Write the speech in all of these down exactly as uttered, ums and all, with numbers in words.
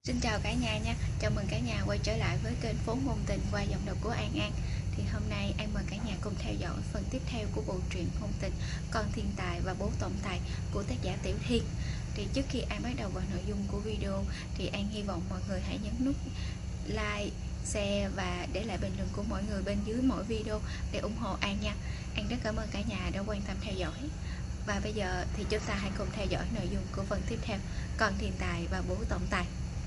Xin chào cả nhà nha, chào mừng cả nhà quay trở lại với kênh Phố Ngôn Tình qua giọng đọc của An An. Thì hôm nay An mời cả nhà cùng theo dõi phần tiếp theo của bộ truyện ngôn tình Con Thiên Tài và Bố Tổng Tài của tác giả Tiểu Thiên. Thì trước khi An bắt đầu vào nội dung của video thì An hy vọng mọi người hãy nhấn nút like, share và để lại bình luận của mọi người bên dưới mỗi video để ủng hộ An nha. An rất cảm ơn cả nhà đã quan tâm theo dõi. Và bây giờ thì chúng ta hãy cùng theo dõi nội dung của phần tiếp theo, Con Thiên Tài và Bố Tổng Tài.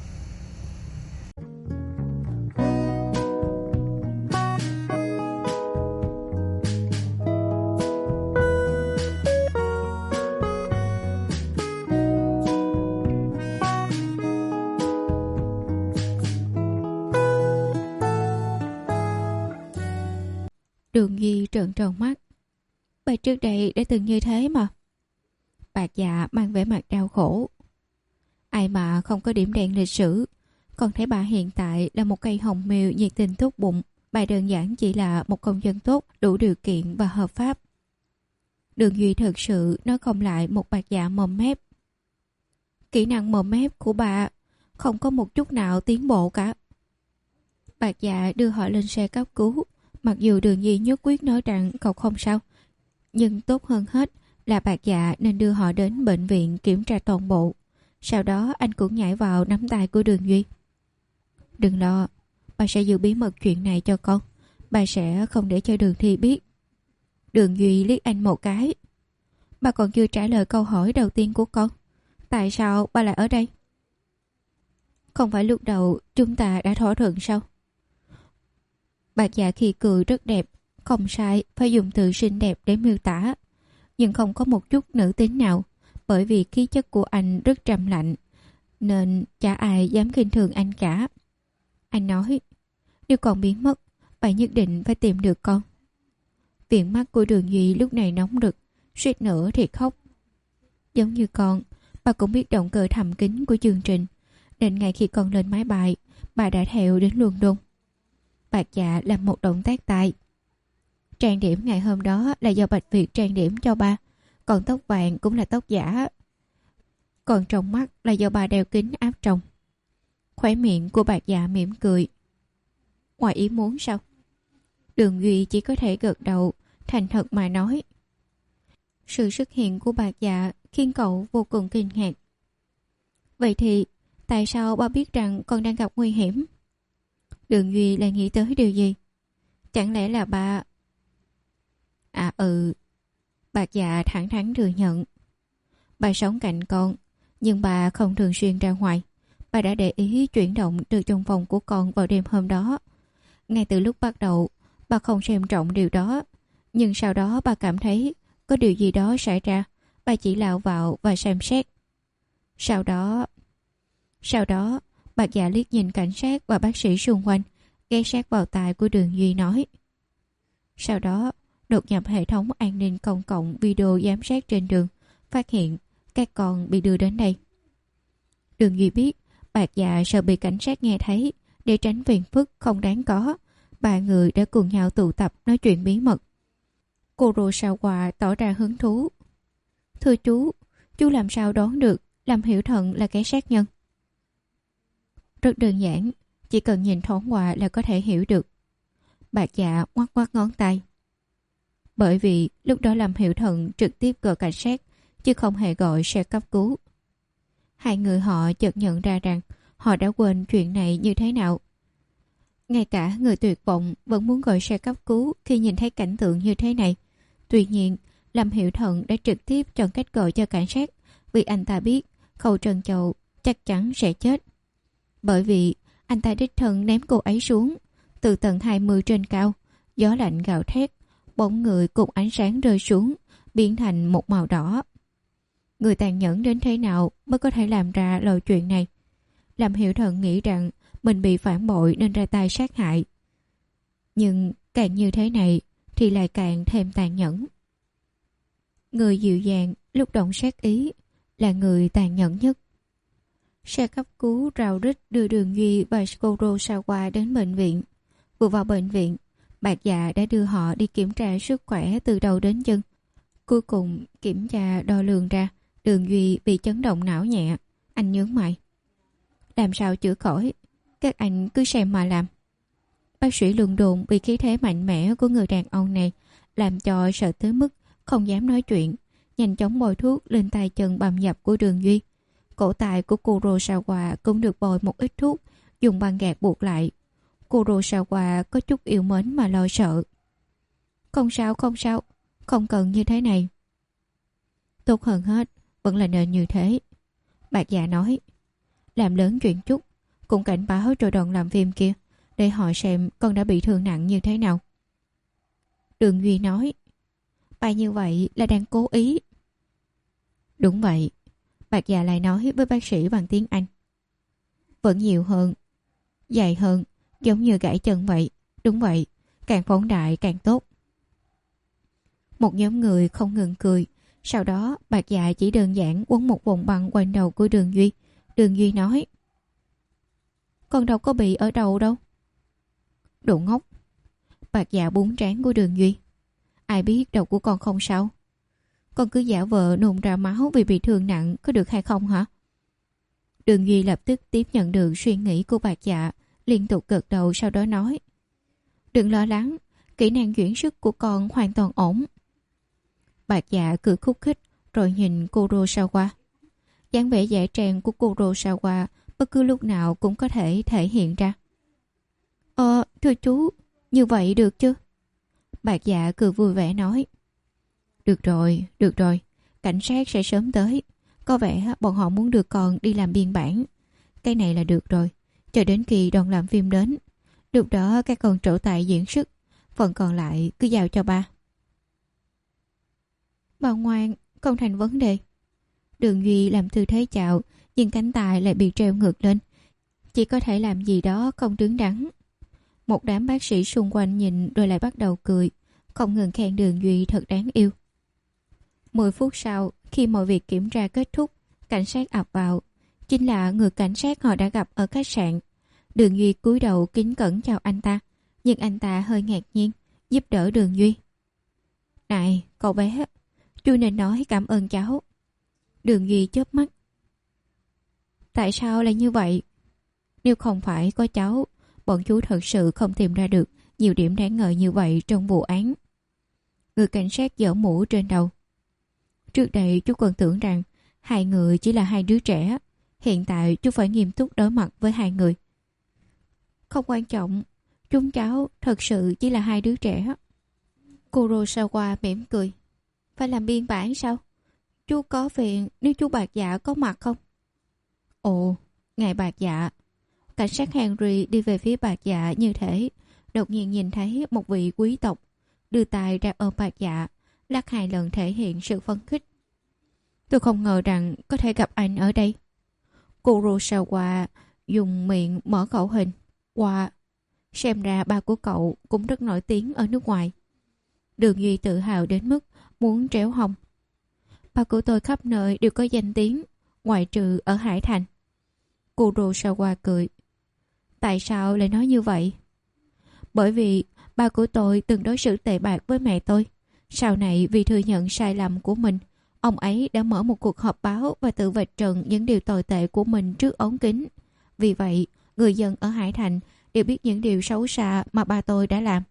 Đường Duy trợn tròn mắt. Bà trước đây đã từng như thế mà. Bạc Dạ mang vẻ mặt đau khổ. Ai mà không có điểm đen lịch sử. Còn thấy bà hiện tại là một cây hồng miều nhiệt tình tốt bụng. Bà đơn giản chỉ là một công dân tốt, đủ điều kiện và hợp pháp. Đường Duy thật sự nói không lại một Bạc Dạ mồm mép. Kỹ năng mồm mép của bà không có một chút nào tiến bộ cả. Bạc Dạ đưa họ lên xe cấp cứu. Mặc dù Đường Duy nhất quyết nói rằng cậu không sao, nhưng tốt hơn hết là Bạc Dạ nên đưa họ đến bệnh viện kiểm tra toàn bộ. Sau đó anh cũng nhảy vào nắm tay của Đường Duy. Đừng lo, bà sẽ giữ bí mật chuyện này cho con. Bà sẽ không để cho Đường Thi biết. Đường Duy liếc anh một cái. Bà còn chưa trả lời câu hỏi đầu tiên của con. Tại sao bà lại ở đây? Không phải lúc đầu chúng ta đã thỏa thuận sao? Bạc Dạ khi cười rất đẹp, không sai, phải dùng từ xinh đẹp để miêu tả. Nhưng không có một chút nữ tính nào, bởi vì khí chất của anh rất trầm lạnh, nên chả ai dám khinh thường anh cả. Anh nói, nếu con biến mất, bà nhất định phải tìm được con. Viền mắt của Đường Duy lúc này nóng rực, suýt nữa thì khóc. Giống như con, bà cũng biết động cơ thầm kín của chương trình, nên ngay khi con lên máy bay, bà đã theo đến London. Bạc Dạ làm một động tác tay. Trang điểm ngày hôm đó là do Bạch Việt trang điểm cho ba, còn tóc vàng cũng là tóc giả. Còn trong mắt là do bà đeo kính áp tròng. Khóe miệng của Bạc Dạ mỉm cười. Ngoài ý muốn sao? Đường Duy chỉ có thể gật đầu, thành thật mà nói. Sự xuất hiện của Bạc Dạ khiến cậu vô cùng kinh ngạc. Vậy thì tại sao ba biết rằng con đang gặp nguy hiểm? Đường Duy lại nghĩ tới điều gì? Chẳng lẽ là bà... À ừ. Bạc Dạ thẳng thắn thừa nhận. Bà sống cạnh con, nhưng bà không thường xuyên ra ngoài. Bà đã để ý chuyển động từ trong phòng của con vào đêm hôm đó. Ngay từ lúc bắt đầu, bà không xem trọng điều đó. Nhưng sau đó bà cảm thấy có điều gì đó xảy ra. Bà chỉ lao vào và xem xét. Sau đó... Sau đó... Bạc Dạ liếc nhìn cảnh sát và bác sĩ xung quanh, ghé sát vào tai của Đường Duy nói. Sau đó, đột nhập hệ thống an ninh công cộng video giám sát trên đường, phát hiện các con bị đưa đến đây. Đường Duy biết, Bạc Dạ sợ bị cảnh sát nghe thấy, để tránh phiền phức không đáng có. Ba người đã cùng nhau tụ tập nói chuyện bí mật. Kurosawa tỏ ra hứng thú. Thưa chú, chú làm sao đoán được Lâm Hiểu Thần là kẻ sát nhân? Rất đơn giản, chỉ cần nhìn thoáng qua là có thể hiểu được. Bạc Dạ ngoắc ngoắc ngón tay. Bởi vì lúc đó Lâm Hiểu Thần trực tiếp gọi cảnh sát, chứ không hề gọi xe cấp cứu. Hai người họ chợt nhận ra rằng họ đã quên chuyện này như thế nào. Ngay cả người tuyệt vọng vẫn muốn gọi xe cấp cứu khi nhìn thấy cảnh tượng như thế này. Tuy nhiên, Lâm Hiểu Thần đã trực tiếp chọn cách gọi cho cảnh sát, vì anh ta biết Khâu Trân Châu chắc chắn sẽ chết. Bởi vì anh ta đích thân ném cô ấy xuống từ tầng hai mươi trên cao, gió lạnh gào thét, bóng người cùng ánh sáng rơi xuống, biến thành một màu đỏ. Người tàn nhẫn đến thế nào mới có thể làm ra loại chuyện này? Lâm Hiểu Thần nghĩ rằng mình bị phản bội nên ra tay sát hại. Nhưng càng như thế này thì lại càng thêm tàn nhẫn. Người dịu dàng lúc động sát ý là người tàn nhẫn nhất. Xe cấp cứu rào rít đưa Đường Duy và Kurosawa đến bệnh viện. Vừa vào bệnh viện, Bạc Dạ đã đưa họ đi kiểm tra sức khỏe từ đầu đến chân. Cuối cùng kiểm tra đo lường ra Đường Duy bị chấn động não nhẹ. Anh nhướng mày. Làm sao chữa khỏi? Các anh cứ xem mà làm. Bác sĩ Luân Đồn bị khí thế mạnh mẽ của người đàn ông này làm cho sợ tới mức không dám nói chuyện, nhanh chóng bôi thuốc lên tay chân bầm dập của Đường Duy. Cổ tay của Kurosawa cũng được bôi một ít thuốc, dùng băng gạc buộc lại. Kurosawa có chút yêu mến mà lo sợ. Không sao, không sao, không cần như thế này. Tốt hơn hết, vẫn là nên như thế. Bạc Dạ nói, làm lớn chuyện chút, cũng cảnh báo cho đoàn làm phim kia, để họ xem con đã bị thương nặng như thế nào. Đường Duy nói, bà như vậy là đang cố ý. Đúng vậy. Bạc Dạ lại nói với bác sĩ bằng tiếng Anh. Vẫn nhiều hơn, dài hơn, giống như gãy chân vậy. Đúng vậy, càng phóng đại càng tốt. Một nhóm người không ngừng cười. Sau đó Bạc Dạ chỉ đơn giản quấn một vòng băng quanh đầu của Đường Duy. Đường Duy nói, con đâu có bị ở đầu đâu. Đồ ngốc. Bạc Dạ búng trán của Đường Duy. Ai biết đầu của con không sao. Con cứ giả vờ nôn ra máu vì bị thương nặng có được hay không hả? Đường Duy lập tức tiếp nhận được suy nghĩ của Bạc Dạ, liên tục gật đầu, sau đó nói, đừng lo lắng, kỹ năng chuyển sức của con hoàn toàn ổn. Bạc Dạ cười khúc khích rồi nhìn Kurosawa. Dáng vẻ dễ tràn của Kurosawa bất cứ lúc nào cũng có thể thể hiện ra. Ờ, thưa chú, như vậy được chứ? Bạc Dạ cười vui vẻ nói. Được rồi, được rồi, cảnh sát sẽ sớm tới. Có vẻ bọn họ muốn đưa con đi làm biên bản. Cái này là được rồi, chờ đến khi đoàn làm phim đến. Lúc đó các con trổ tài diễn xuất, phần còn lại cứ giao cho ba. Bà ngoan, không thành vấn đề. Đường Duy làm tư thế chào, nhưng cánh tay lại bị treo ngược lên. Chỉ có thể làm gì đó không đứng đắn. Một đám bác sĩ xung quanh nhìn rồi lại bắt đầu cười, không ngừng khen Đường Duy thật đáng yêu. Mười phút sau, khi mọi việc kiểm tra kết thúc, cảnh sát ập vào. Chính là người cảnh sát họ đã gặp ở khách sạn. Đường Duy cúi đầu kính cẩn chào anh ta, nhưng anh ta hơi ngạc nhiên, giúp đỡ Đường Duy. Này, cậu bé, chú nên nói cảm ơn cháu. Đường Duy chớp mắt. Tại sao lại như vậy? Nếu không phải có cháu, bọn chú thật sự không tìm ra được nhiều điểm đáng ngờ như vậy trong vụ án. Người cảnh sát giở mũ trên đầu. Trước đây chú còn tưởng rằng hai người chỉ là hai đứa trẻ. Hiện tại chú phải nghiêm túc đối mặt với hai người. Không quan trọng, chúng cháu thật sự chỉ là hai đứa trẻ. Kurosawa mỉm cười. Phải làm biên bản sao? Chú có phiền nếu chú Bạc Dạ có mặt không? Ồ, ngài Bạc Dạ. Cảnh sát Henry đi về phía Bạc Dạ như thế, đột nhiên nhìn thấy một vị quý tộc, đưa tay ra ôm Bạc Dạ, lắc hai lần thể hiện sự phấn khích. Tôi không ngờ rằng có thể gặp anh ở đây. Kurosawa dùng miệng mở khẩu hình. Wow, xem ra ba của cậu cũng rất nổi tiếng ở nước ngoài. Đường Duy tự hào đến mức muốn tréo hông. Ba của tôi khắp nơi đều có danh tiếng, ngoại trừ ở Hải Thành. Kurosawa cười. Tại sao lại nói như vậy? Bởi vì ba của tôi từng đối xử tệ bạc với mẹ tôi. Sau này vì thừa nhận sai lầm của mình, ông ấy đã mở một cuộc họp báo và tự vạch trần những điều tồi tệ của mình trước ống kính. Vì vậy, người dân ở Hải Thành đều biết những điều xấu xa mà ba tôi đã làm.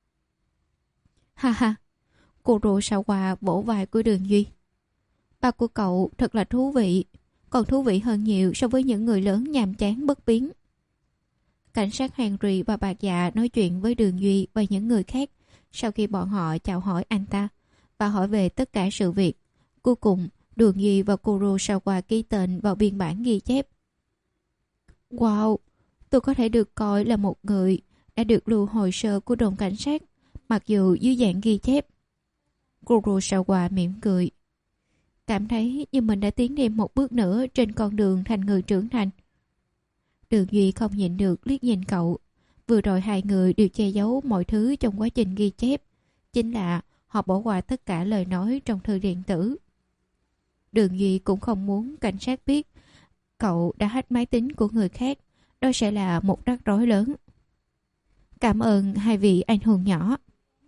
Ha ha, Kurosawa vỗ vai của Đường Duy. Ba của cậu thật là thú vị, còn thú vị hơn nhiều so với những người lớn nhàm chán bất biến. Cảnh sát Henry và Bạc Dạ nói chuyện với Đường Duy và những người khác sau khi bọn họ chào hỏi anh ta và hỏi về tất cả sự việc. Cuối cùng, Đường Duy và Kurosawa ký tên vào biên bản ghi chép. Wow, tôi có thể được coi là một người đã được lưu hồ sơ của đồn cảnh sát, mặc dù dưới dạng ghi chép. Kurosawa mỉm cười. Cảm thấy như mình đã tiến thêm một bước nữa trên con đường thành người trưởng thành. Đường Duy không nhịn được liếc nhìn cậu. Vừa rồi hai người đều che giấu mọi thứ trong quá trình ghi chép. Chính là họ bỏ qua tất cả lời nói trong thư điện tử. Đường Duy cũng không muốn cảnh sát biết cậu đã hack máy tính của người khác. Đó sẽ là một rắc rối lớn. Cảm ơn hai vị anh hùng nhỏ.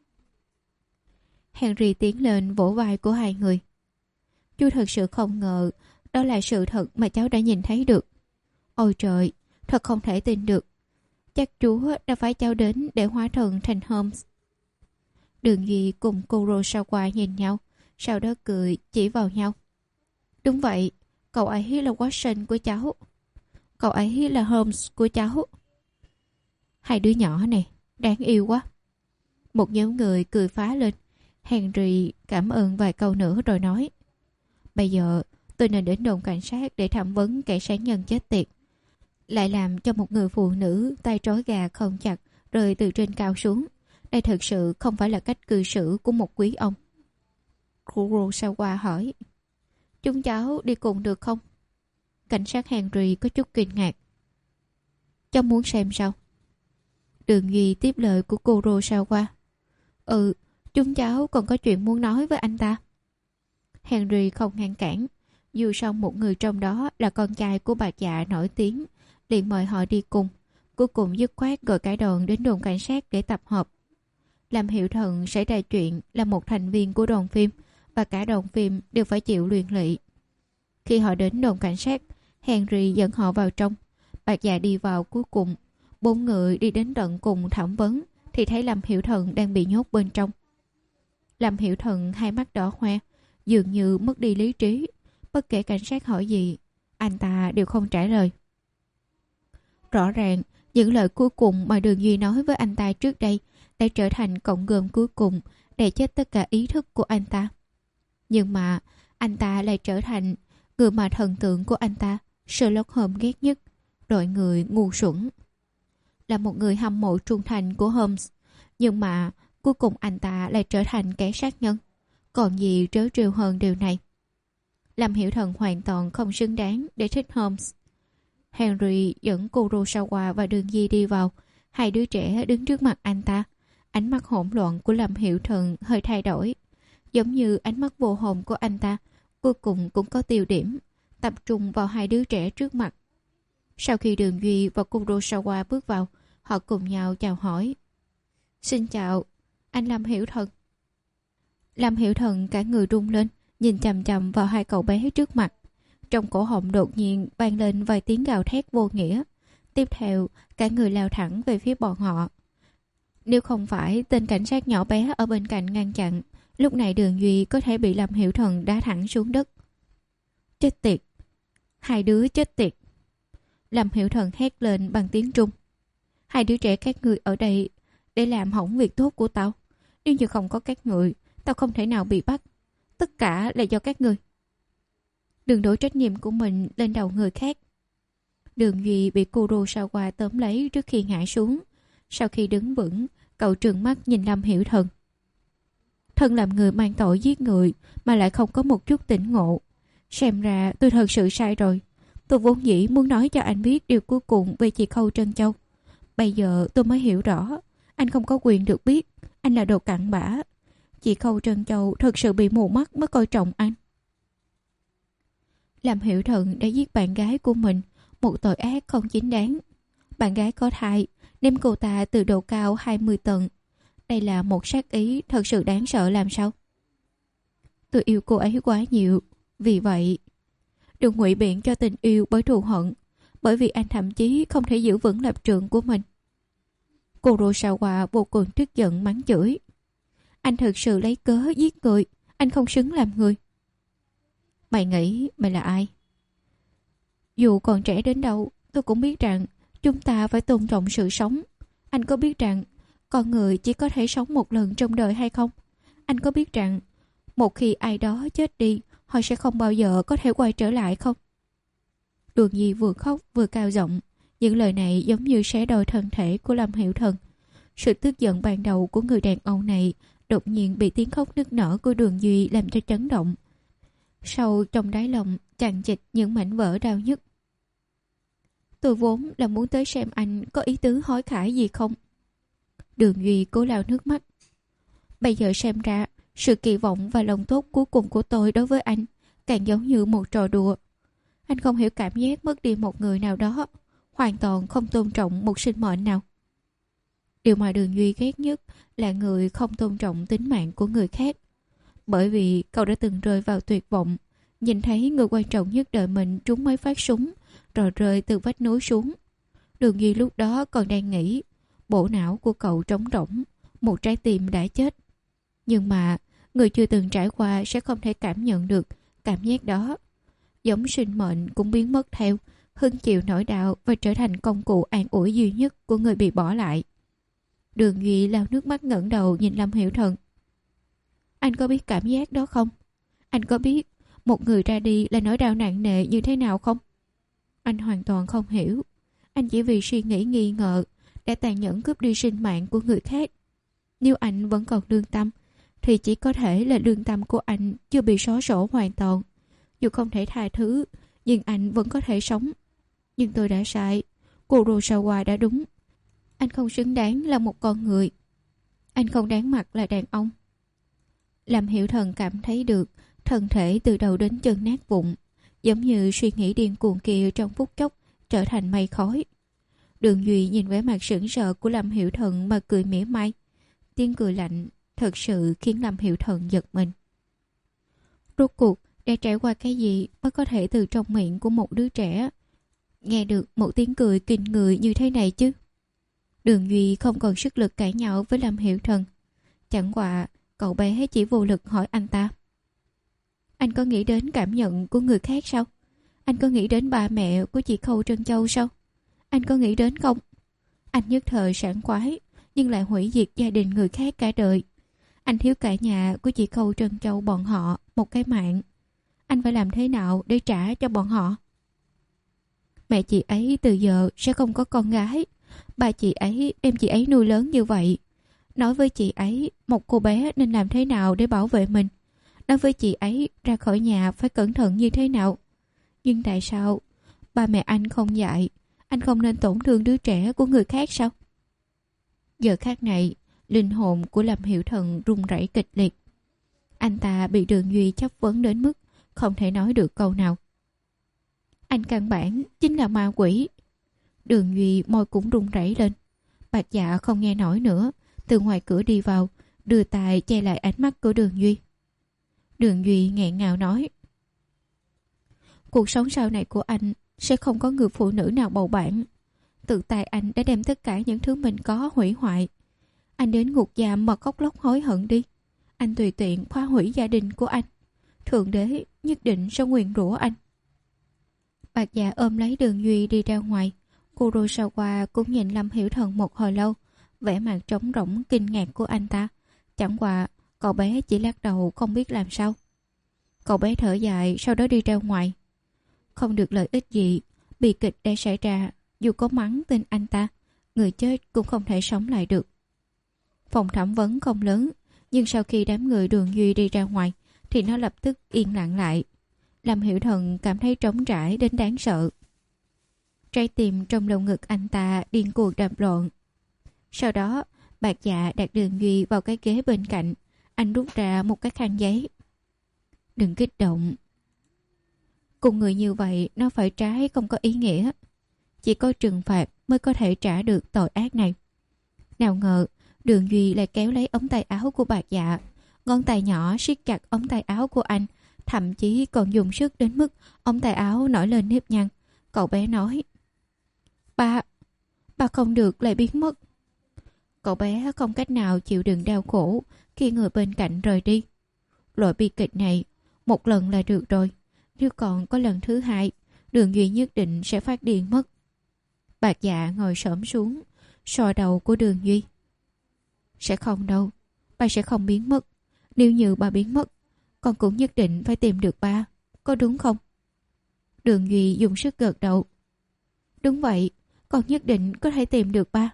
Henry tiến lên vỗ vai của hai người. Chú thật sự không ngờ đó là sự thật mà cháu đã nhìn thấy được. Ôi trời, thật không thể tin được. Chắc Chúa đã phái cháu đến để hóa thân thành Holmes. Đường Duy cùng Kurosawa nhìn nhau, sau đó cười chỉ vào nhau. Đúng vậy, cậu ấy là Watson của cháu. Cậu ấy là Holmes của cháu. Hai đứa nhỏ này, đáng yêu quá. Một nhóm người cười phá lên. Henry cảm ơn vài câu nữa rồi nói. Bây giờ tôi nên đến đồn cảnh sát để thẩm vấn kẻ sát nhân chết tiệt. Lại làm cho một người phụ nữ tay trói gà không chặt rơi từ trên cao xuống. Đây thực sự không phải là cách cư xử của một quý ông. Kurosawa hỏi. Chúng cháu đi cùng được không? Cảnh sát Henry có chút kinh ngạc. Cháu muốn xem sao? Đường Duy tiếp lời của Kurosawa. Ừ, chúng cháu còn có chuyện muốn nói với anh ta. Henry không ngăn cản. Dù sao một người trong đó là con trai của bà già nổi tiếng, liền mời họ đi cùng. Cuối cùng dứt khoát gọi cả đoàn đến đồn cảnh sát để tập hợp. Làm hiệu thần xảy ra chuyện là một thành viên của đoàn phim, và cả đoàn phim đều phải chịu liên lụy. Khi họ đến đồn cảnh sát, Henry dẫn họ vào trong. Bà già đi vào cuối cùng. Bốn người đi đến tận cùng thẩm vấn thì thấy Lâm Hiểu Thần đang bị nhốt bên trong. Lâm Hiểu Thần hai mắt đỏ hoe, dường như mất đi lý trí. Bất kể cảnh sát hỏi gì, anh ta đều không trả lời. Rõ ràng, những lời cuối cùng mà Đường Duy nói với anh ta trước đây đã trở thành cọng gươm cuối cùng để chết tất cả ý thức của anh ta. Nhưng mà anh ta lại trở thành người mà thần tượng của anh ta, Sherlock Holmes ghét nhất, đội người ngu xuẩn. Là một người hâm mộ trung thành của Holmes, nhưng mà cuối cùng anh ta lại trở thành kẻ sát nhân. Còn gì trớ trêu hơn điều này? Lâm Hiểu Thần hoàn toàn không xứng đáng để thích Holmes. Henry dẫn Kurosawa và Đường Duy đi vào. Hai đứa trẻ đứng trước mặt anh ta. Ánh mắt hỗn loạn của Lâm Hiểu Thần hơi thay đổi, giống như ánh mắt vô hồn của anh ta cuối cùng cũng có tiêu điểm, tập trung vào hai đứa trẻ trước mặt. Sau khi Đường Duy và Kurosawa bước vào, họ cùng nhau chào hỏi. Xin chào, anh Lâm Hiểu Thần. Lâm Hiểu Thần cả người rung lên, nhìn chằm chằm vào hai cậu bé trước mặt. Trong cổ họng đột nhiên vang lên vài tiếng gào thét vô nghĩa. Tiếp theo, cả người lao thẳng về phía bọn họ. Nếu không phải tên cảnh sát nhỏ bé ở bên cạnh ngăn chặn, lúc này Đường Duy có thể bị Lâm Hiểu Thần đá thẳng xuống đất. Chết tiệt! Hai đứa chết tiệt! Lâm Hiểu Thần hét lên bằng tiếng Trung. Hai đứa trẻ các người ở đây để làm hỏng việc tốt của tao. Nếu như không có các người, tao không thể nào bị bắt. Tất cả là do các người. Đừng đổ trách nhiệm của mình lên đầu người khác. Đường Duy bị Kurosawa tóm lấy trước khi ngã xuống. Sau khi đứng vững, cậu trừng mắt nhìn Lâm Hiểu Thần. Thân làm người mang tội giết người mà lại không có một chút tỉnh ngộ. Xem ra tôi thật sự sai rồi. Tôi vốn dĩ muốn nói cho anh biết điều cuối cùng về chị Khâu Trân Châu. Bây giờ tôi mới hiểu rõ. Anh không có quyền được biết. Anh là đồ cặn bã. Chị Khâu Trân Châu thật sự bị mù mắt mới coi trọng anh. Lâm Hiểu Thần đã giết bạn gái của mình, một tội ác không chính đáng. Bạn gái có thai, ném cô ta từ độ cao hai mươi tầng. Đây là một sát ý thật sự đáng sợ làm sao? Tôi yêu cô ấy quá nhiều, vì vậy đừng ngụy biện cho tình yêu bởi thù hận, bởi vì anh thậm chí không thể giữ vững lập trường của mình. Kurosawa vô cùng tức giận mắng chửi. Anh thực sự lấy cớ giết người, anh không xứng làm người. Mày nghĩ mày là ai? Dù còn trẻ đến đâu, tôi cũng biết rằng chúng ta phải tôn trọng sự sống. Anh có biết rằng con người chỉ có thể sống một lần trong đời hay không? Anh có biết rằng một khi ai đó chết đi, họ sẽ không bao giờ có thể quay trở lại không? Đường Nhi vừa khóc vừa cao giọng. Những lời này giống như xé đôi thân thể của Lâm Hiểu Thần. Sự tức giận ban đầu của người đàn ông này đột nhiên bị tiếng khóc nức nở của Đường Duy làm cho chấn động. Sâu trong đáy lòng chằng chịt những mảnh vỡ đau nhức. Tôi vốn là muốn tới xem anh có ý tứ hối cải gì không. Đường Duy cố lau nước mắt. Bây giờ xem ra, sự kỳ vọng và lòng tốt cuối cùng của tôi đối với anh càng giống như một trò đùa. Anh không hiểu cảm giác mất đi một người nào đó, hoàn toàn không tôn trọng một sinh mệnh nào. Điều mà Đường Duy ghét nhất là người không tôn trọng tính mạng của người khác. Bởi vì cậu đã từng rơi vào tuyệt vọng, nhìn thấy người quan trọng nhất đời mình trúng mấy phát súng, rồi rơi từ vách núi xuống. Đường Duy lúc đó còn đang nghĩ, bộ não của cậu trống rỗng, một trái tim đã chết. Nhưng mà người chưa từng trải qua sẽ không thể cảm nhận được cảm giác đó. Giống sinh mệnh cũng biến mất theo, hưng chịu nỗi đau và trở thành công cụ an ủi duy nhất của người bị bỏ lại. Đường Duy lau nước mắt ngẩng đầu nhìn Lâm Hiểu Thần. Anh có biết cảm giác đó không? Anh có biết một người ra đi là nỗi đau nặng nề như thế nào không? Anh hoàn toàn không hiểu. Anh chỉ vì suy nghĩ nghi ngờ đã tàn nhẫn cướp đi sinh mạng của người khác. Nếu anh vẫn còn lương tâm thì chỉ có thể là lương tâm của anh chưa bị xóa sổ hoàn toàn. Dù không thể tha thứ, nhưng anh vẫn có thể sống. Nhưng tôi đã sai. Kurosawa đã đúng. Anh không xứng đáng là một con người. Anh không đáng mặt là đàn ông. Lâm Hiểu Thần cảm thấy được thân thể từ đầu đến chân nát vụn, giống như suy nghĩ điên cuồng kia trong phút chốc trở thành mây khói. Đường Duy nhìn vẻ mặt sững sờ của Lâm Hiểu Thần mà cười mỉa mai. Tiếng cười lạnh thật sự khiến Lâm Hiểu Thần giật mình. Rốt cuộc đã trải qua cái gì mới có thể từ trong miệng của một đứa trẻ nghe được một tiếng cười kinh người như thế này chứ? Đường Duy không còn sức lực cãi nhau với Lâm Hiểu Thần. Chẳng qua cậu bé chỉ vô lực hỏi anh ta. Anh có nghĩ đến cảm nhận của người khác sao? Anh có nghĩ đến ba mẹ của chị Khâu Trân Châu sao? Anh có nghĩ đến không? Anh nhất thời sảng khoái, nhưng lại hủy diệt gia đình người khác cả đời. Anh thiếu cả nhà của chị Khâu Trân Châu bọn họ một cái mạng. Anh phải làm thế nào để trả cho bọn họ? Mẹ chị ấy từ giờ sẽ không có con gái. Ba chị ấy đem chị ấy nuôi lớn như vậy. Nói với chị ấy một cô bé nên làm thế nào để bảo vệ mình. Nói với chị ấy ra khỏi nhà phải cẩn thận như thế nào. Nhưng tại sao ba mẹ anh không dạy anh không nên tổn thương đứa trẻ của người khác sao? Giờ khác này, linh hồn của Lâm Hiểu Thần run rẩy kịch liệt. Anh ta bị Đường Duy chất vấn đến mức không thể nói được câu nào. Anh căn bản chính là ma quỷ. Đường Duy môi cũng run rẩy lên. Bạch Dạ không nghe nổi nữa, từ ngoài cửa đi vào, đưa tay che lại ánh mắt của Đường Duy. Đường Duy nghẹn ngào nói: cuộc sống sau này của anh sẽ không có người phụ nữ nào bầu bạn. Tự tay anh đã đem tất cả những thứ mình có hủy hoại. Anh đến ngục giam mà khóc lóc hối hận đi. Anh tùy tiện phá hủy gia đình của anh. Thượng đế nhất định sẽ nguyền rủa anh. Bạch Dạ ôm lấy Đường Duy đi ra ngoài. Kurosawa cũng nhìn Lâm Hiểu Thần một hồi lâu, vẻ mặt trống rỗng kinh ngạc của anh ta. Chẳng qua cậu bé chỉ lắc đầu không biết làm sao. Cậu bé thở dài, sau đó đi ra ngoài. Không được lợi ích gì, bi kịch đã xảy ra. Dù có mắng tên anh ta, người chết cũng không thể sống lại được. Phòng thẩm vấn không lớn, nhưng sau khi đám người Đường Duy đi ra ngoài thì nó lập tức yên lặng lại. Lâm Hiểu Thần cảm thấy trống trải đến đáng sợ. Trái tim trong lồng ngực anh ta điên cuồng đập loạn. Sau đó Bạch Dạ đặt Đường Duy vào cái ghế bên cạnh. Anh rút ra một cái khăn giấy. Đừng kích động. Cùng người như vậy nó phải trái không có ý nghĩa. Chỉ có trừng phạt mới có thể trả được tội ác này. Nào ngờ Đường Duy lại kéo lấy ống tay áo của Bạch Dạ. Ngón tay nhỏ siết chặt ống tay áo của anh, thậm chí còn dùng sức đến mức ống tay áo nổi lên nếp nhăn. Cậu bé nói: Ba, ba không được lại biến mất. Cậu bé không cách nào chịu đựng đau khổ khi người bên cạnh rời đi. Loại bi kịch này một lần là được rồi, nếu còn có lần thứ hai, Đường Duy nhất định sẽ phát điên mất. Bạch Dạ ngồi xổm xuống, sờ đầu của Đường Duy. Sẽ không đâu, ba sẽ không biến mất. Nếu như ba biến mất, con cũng nhất định phải tìm được ba, có đúng không? Đường Duy dùng sức gật đầu. Đúng vậy, con nhất định có thể tìm được ba.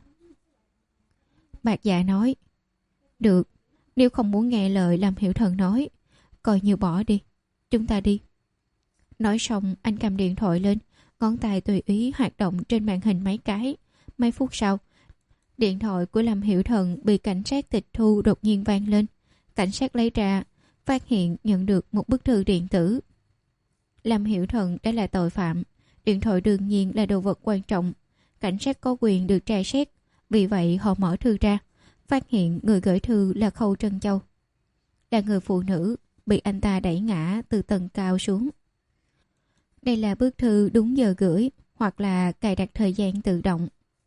Bạch Dạ nói: Được, nếu không muốn nghe lời Lâm Hiểu Thần nói, coi như bỏ đi, chúng ta đi. Nói xong anh cầm điện thoại lên, ngón tay tùy ý hoạt động trên màn hình mấy cái. Mấy phút sau, điện thoại của Lâm Hiểu Thần bị cảnh sát tịch thu đột nhiên vang lên. Cảnh sát lấy ra, phát hiện nhận được một bức thư điện tử. Lâm Hiểu Thần đã là tội phạm, điện thoại đương nhiên là đồ vật quan trọng. Cảnh sát có quyền được tra xét, vì vậy họ mở thư ra, phát hiện người gửi thư là Khâu Trân Châu, là người phụ nữ bị anh ta đẩy ngã từ tầng cao xuống. Đây là bức thư đúng giờ gửi hoặc là cài đặt thời gian tự động.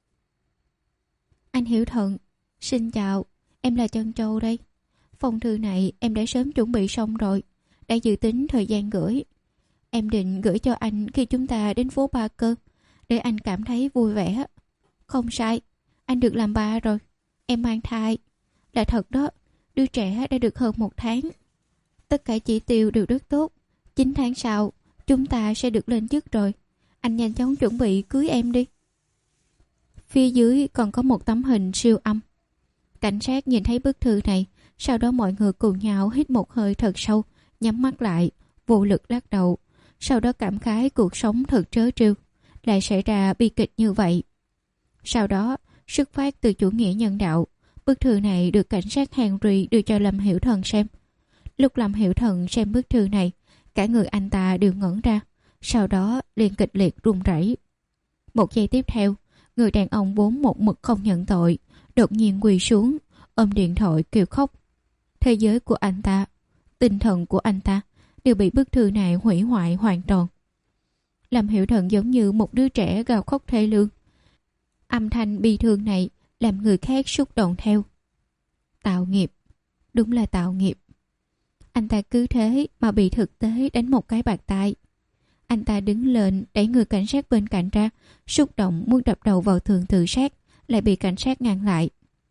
Anh Hiểu Thần, xin chào, em là Trân Châu đây. Phong thư này em đã sớm chuẩn bị xong rồi, đã dự tính thời gian gửi. Em định gửi cho anh khi chúng ta đến phố Ba Cơ, để anh cảm thấy vui vẻ. Không sai, anh được làm ba rồi. Em mang thai. Là thật đó, đứa trẻ đã được hơn một tháng. Tất cả chỉ tiêu đều rất tốt. Chín tháng sau, chúng ta sẽ được lên chức rồi. Anh nhanh chóng chuẩn bị cưới em đi. Phía dưới còn có một tấm hình siêu âm. Cảnh sát nhìn thấy bức thư này, sau đó mọi người cùng nhau hít một hơi thật sâu, nhắm mắt lại, vô lực lắc đầu. Sau đó cảm khái cuộc sống thật trớ trêu, lại xảy ra bi kịch như vậy. Sau đó, xuất phát từ chủ nghĩa nhân đạo, bức thư này được cảnh sát Henry đưa cho Lâm Hiểu Thần xem. Lúc Lâm Hiểu Thần xem bức thư này, cả người anh ta đều ngẩn ra, sau đó liền kịch liệt run rẩy. Một giây tiếp theo, người đàn ông vốn một mực không nhận tội, đột nhiên quỳ xuống, ôm điện thoại kêu khóc. Thế giới của anh ta, tinh thần của anh ta đều bị bức thư này hủy hoại hoàn toàn. Lâm Hiểu Thần giống như một đứa trẻ gào khóc thê lương. Âm thanh bi thương này làm người khác xúc động theo. Tạo nghiệp, đúng là tạo nghiệp. Anh ta cứ thế mà bị thực tế đánh một cái bạt tai. Anh ta đứng lên đẩy người cảnh sát bên cạnh ra, xúc động muốn đập đầu vào tường tự sát, lại bị cảnh sát ngăn lại.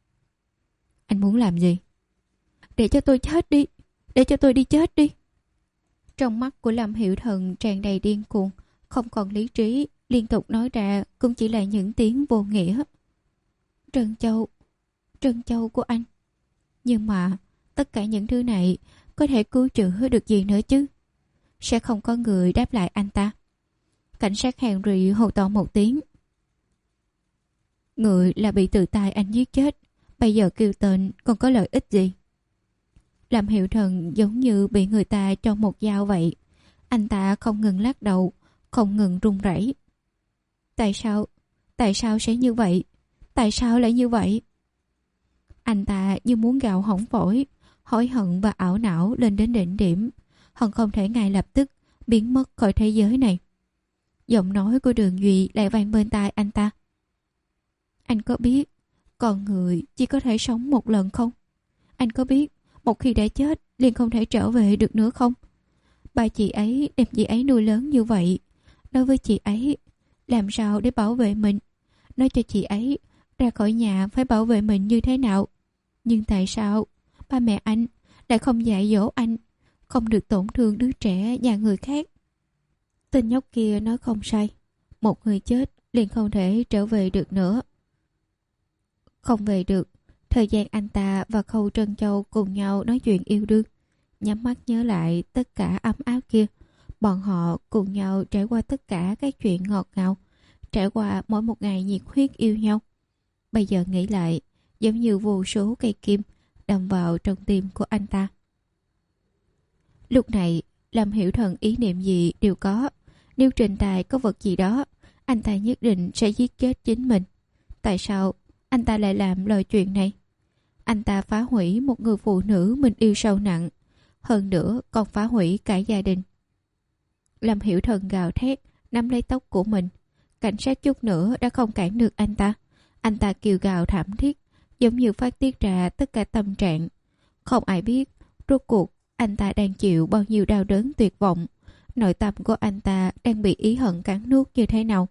Anh muốn làm gì? Để cho tôi chết đi, để cho tôi đi chết đi. Trong mắt của Lâm Hiểu Thần tràn đầy điên cuồng, không còn lý trí, liên tục nói ra cũng chỉ là những tiếng vô nghĩa. Trân Châu, Trân Châu của anh. Nhưng mà tất cả những thứ này có thể cứu chữa được gì nữa chứ? Sẽ không có người đáp lại anh ta. Cảnh sát Henry hô to một tiếng. Người là bị tự tay anh giết chết, bây giờ kêu tên còn có lợi ích gì? Lâm Hiểu Thần giống như bị người ta cho một dao vậy. Anh ta không ngừng lắc đầu, không ngừng run rẩy. Tại sao? Tại sao sẽ như vậy? Tại sao lại như vậy? Anh ta như muốn gào hỏng phổi, hối hận và ảo não lên đến đỉnh điểm, hận không thể ngay lập tức biến mất khỏi thế giới này. Giọng nói của Đường Duy lại vang bên tai anh ta. Anh có biết con người chỉ có thể sống một lần không? Anh có biết một khi đã chết liền không thể trở về được nữa không? Ba chị ấy đem chị ấy nuôi lớn như vậy, nói với chị ấy làm sao để bảo vệ mình, nói cho chị ấy ra khỏi nhà phải bảo vệ mình như thế nào. Nhưng tại sao ba mẹ anh lại không dạy dỗ anh không được tổn thương đứa trẻ nhà người khác? Tên nhóc kia nói không sai, một người chết liền không thể trở về được nữa. Không về được. Thời gian anh ta và Khâu Trân Châu cùng nhau nói chuyện yêu đương, nhắm mắt nhớ lại tất cả ấm áp kia. Bọn họ cùng nhau trải qua tất cả các chuyện ngọt ngào, trải qua mỗi một ngày nhiệt huyết yêu nhau. Bây giờ nghĩ lại, giống như vô số cây kim đâm vào trong tim của anh ta. Lúc này, Lâm Hiểu Thần ý niệm gì đều có. Nếu trên tay có vật gì đó, anh ta nhất định sẽ giết chết chính mình. Tại sao anh ta lại làm lời chuyện này? Anh ta phá hủy một người phụ nữ mình yêu sâu nặng, hơn nữa còn phá hủy cả gia đình. Lâm Hiểu Thần gào thét, nắm lấy tóc của mình. Cảnh sát chút nữa đã không cản được anh ta. Anh ta kêu gào thảm thiết, giống như phát tiết ra tất cả tâm trạng. Không ai biết rốt cuộc anh ta đang chịu bao nhiêu đau đớn tuyệt vọng. Nội tâm của anh ta đang bị ý hận cắn nuốt như thế nào.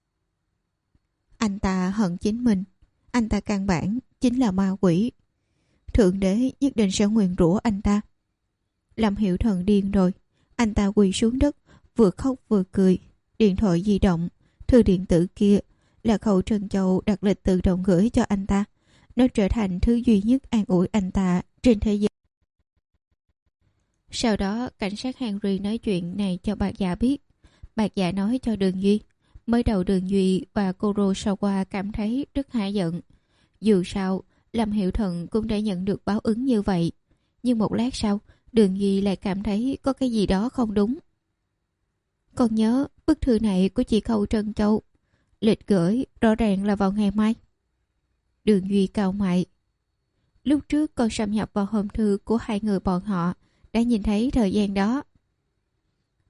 Anh ta hận chính mình. Anh ta căn bản chính là ma quỷ. Thượng đế nhất định sẽ nguyền rủa anh ta. Lâm Hiểu Thần điên rồi. Anh ta quỳ xuống đất, vừa khóc vừa cười. Điện thoại di động, thư điện tử kia là Khâu Trân Châu đặt lịch tự động gửi cho anh ta. Nó trở thành thứ duy nhất an ủi anh ta trên thế giới. Sau đó cảnh sát Henry nói chuyện này cho bà già biết. Bà già nói cho Đường Duy. Mới đầu Đường Duy và Kurosawa cảm thấy rất hả giận. Dù sao, Lâm Hiểu Thần cũng đã nhận được báo ứng như vậy. Nhưng một lát sau, Đường Duy lại cảm thấy có cái gì đó không đúng. Con nhớ bức thư này của chị Khâu Trân Châu. Lịch gửi rõ ràng là vào ngày mai. Đường Duy cau mày. Lúc trước con xâm nhập vào hòm thư của hai người bọn họ, đã nhìn thấy thời gian đó.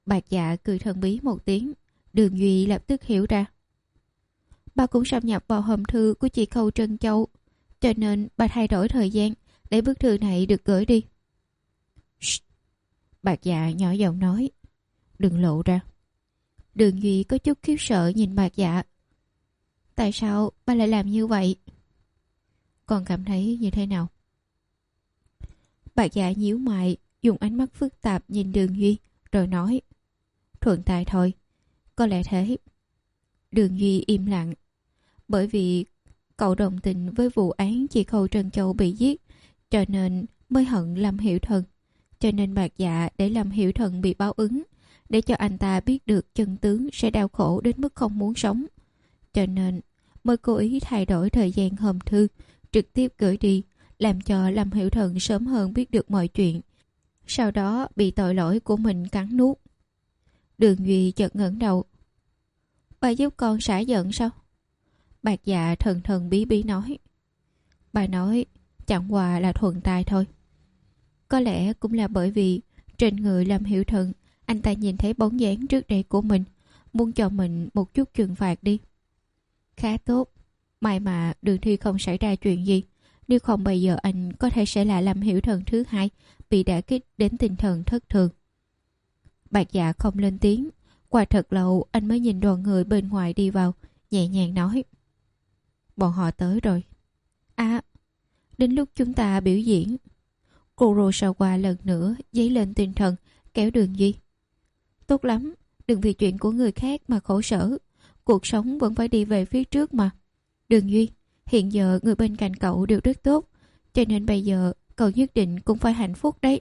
Bạc Dạ cười thần bí một tiếng. Đường Duy lập tức hiểu ra. Bà cũng xâm nhập vào hòm thư của chị Khâu Trân Châu, cho nên bà thay đổi thời gian để bức thư này được gửi đi. Shh. Bạc Dạ nhỏ giọng nói. Đừng lộ ra. Đường Duy có chút khiếp sợ nhìn Bạc Dạ. Tại sao bà lại làm như vậy? Con cảm thấy như thế nào? Bạc Dạ nhíu mày, dùng ánh mắt phức tạp nhìn Đường Duy, rồi nói. Thuận tay thôi. Có lẽ thế. Đường Duy im lặng. Bởi vì cậu đồng tình với vụ án chị Khâu Trân Châu bị giết, cho nên mới hận Lâm Hiểu Thần. Cho nên Bạc Dạ để Lâm Hiểu Thần bị báo ứng, để cho anh ta biết được chân tướng sẽ đau khổ đến mức không muốn sống. Cho nên mới cố ý thay đổi thời gian hòm thư, trực tiếp gửi đi, làm cho Lâm Hiểu Thần sớm hơn biết được mọi chuyện, sau đó bị tội lỗi của mình cắn nuốt. Đường Duy chợt ngẩng đầu. Bà giúp con xả giận sao? Bạc Dạ thần thần bí bí nói. Bà nói chẳng qua là thuận tay thôi. Có lẽ cũng là bởi vì trên người Lâm Hiểu Thần anh ta nhìn thấy bóng dáng trước đây của mình, muốn cho mình một chút trừng phạt đi. Khá tốt. May mà Đường Thi không xảy ra chuyện gì. Nếu không bây giờ anh có thể sẽ là Lâm Hiểu Thần thứ hai bị đả kích đến tinh thần thất thường. Bạc Dạ không lên tiếng. Qua thật lâu anh mới nhìn đoàn người bên ngoài đi vào, nhẹ nhàng nói. Bọn họ tới rồi. À, đến lúc chúng ta biểu diễn. Kurosawa lần nữa dấy lên tinh thần, kéo Đường Duy. Tốt lắm, đừng vì chuyện của người khác mà khổ sở. Cuộc sống vẫn phải đi về phía trước mà. Đường Duy, hiện giờ người bên cạnh cậu đều rất tốt, cho nên bây giờ cậu nhất định cũng phải hạnh phúc đấy.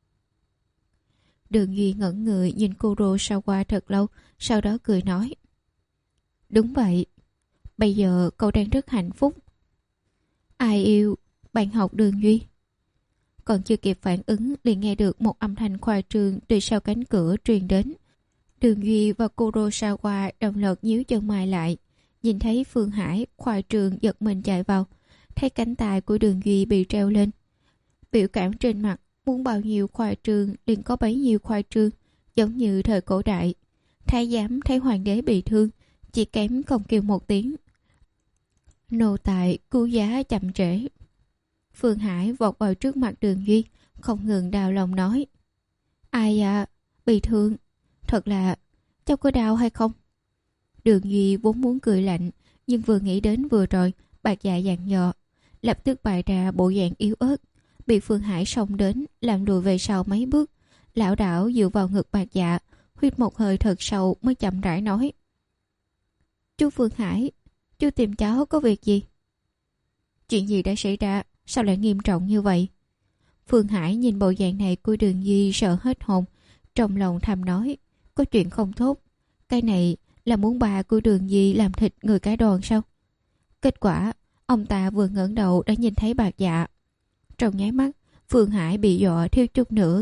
Đường Duy ngẩn người nhìn Kurosawa thật lâu, sau đó cười nói. Đúng vậy, bây giờ cậu đang rất hạnh phúc. Ai yêu, bạn học Đường Duy. Còn chưa kịp phản ứng liền nghe được một âm thanh khoa trương từ sau cánh cửa truyền đến. Đường Duy và Kurosawa đồng loạt nhíu chân mày lại, nhìn thấy Phương Hải khoa trương giật mình chạy vào, thấy cánh tay của Đường Duy bị treo lên. Biểu cảm trên mặt muốn bao nhiêu khoa trương liền có bấy nhiêu khoa trương, giống như thời cổ đại. Thái giám thấy hoàng đế bị thương, chỉ kém không kêu một tiếng. Nô tài cứu giá chậm trễ. Phương Hải vọt vào trước mặt Đường Duy, không ngừng đau lòng nói. Ai à, bị thương. Thật là, cháu có đau hay không? Đường Duy vốn muốn cười lạnh, nhưng vừa nghĩ đến vừa rồi, Bạc Dạ dặn dò, lập tức bày ra bộ dạng yếu ớt, bị Phương Hải xông đến, làm lùi về sau mấy bước, lảo đảo dựa vào ngực Bạc Dạ, hít một hơi thật sâu mới chậm rãi nói. Chú Phương Hải, chú tìm cháu có việc gì? Chuyện gì đã xảy ra, sao lại nghiêm trọng như vậy? Phương Hải nhìn bộ dạng này của Đường Duy sợ hết hồn, trong lòng thầm nói, có chuyện không tốt. Cái này là muốn bà của Đường Duy làm thịt người cả đoàn sao? Kết quả, ông ta vừa ngẩng đầu đã nhìn thấy Bạc Dạ. Trong nháy mắt, Phương Hải bị dọa thiếu chút nữa.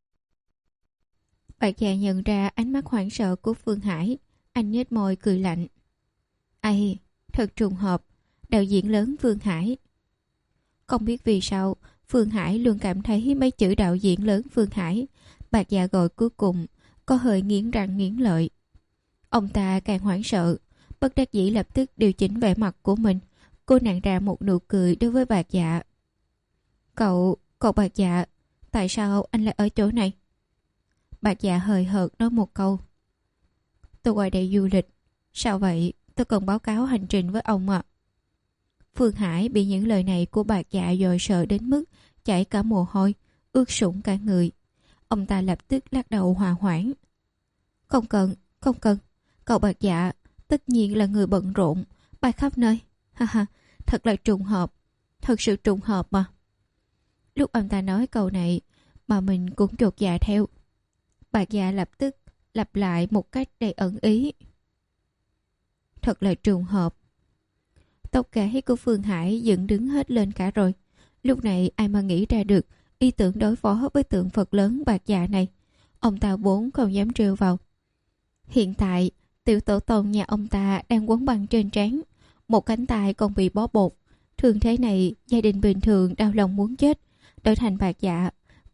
Bạc Dạ nhận ra ánh mắt hoảng sợ của Phương Hải, anh nhếch môi cười lạnh. Ây, thật trùng hợp, đạo diễn lớn Phương Hải. Không biết vì sao, Phương Hải luôn cảm thấy mấy chữ đạo diễn lớn Phương Hải, Bạc Dạ gọi cuối cùng, có hơi nghiến răng nghiến lợi. Ông ta càng hoảng sợ, bất đắc dĩ lập tức điều chỉnh vẻ mặt của mình. Cô nặn ra một nụ cười đối với Bạc Dạ. Cậu, cậu Bạc Dạ, tại sao anh lại ở chỗ này? Bạc Dạ hời hợt nói một câu. Tôi qua đây du lịch. Sao vậy? Tôi cần báo cáo hành trình với ông ạ. À. Phương Hải bị những lời này của Bạc Dạ dội sợ đến mức chảy cả mồ hôi, ướt sũng cả người. Ông ta lập tức lắc đầu hòa hoãn. Không cần, không cần. Cậu Bạc Dạ tất nhiên là người bận rộn, bay khắp nơi. Ha ha, thật là trùng hợp. Thật sự trùng hợp mà. Lúc ông ta nói câu này mà mình cũng chột dạ theo. Bạc Dạ lập tức lặp lại một cách đầy ẩn ý. Thật là trùng hợp. Tóc gáy của Phương Hải dựng đứng hết lên cả rồi. Lúc này ai mà nghĩ ra được ý tưởng đối phó với tượng Phật lớn Bạc Dạ này. Ông ta vốn không dám trêu vào. Hiện tại tiểu tổ tông nhà ông ta đang quấn băng trên trán, một cánh tay còn bị bó bột. Thường thế này gia đình bình thường đau lòng muốn chết, đổi thành Bạc Dạ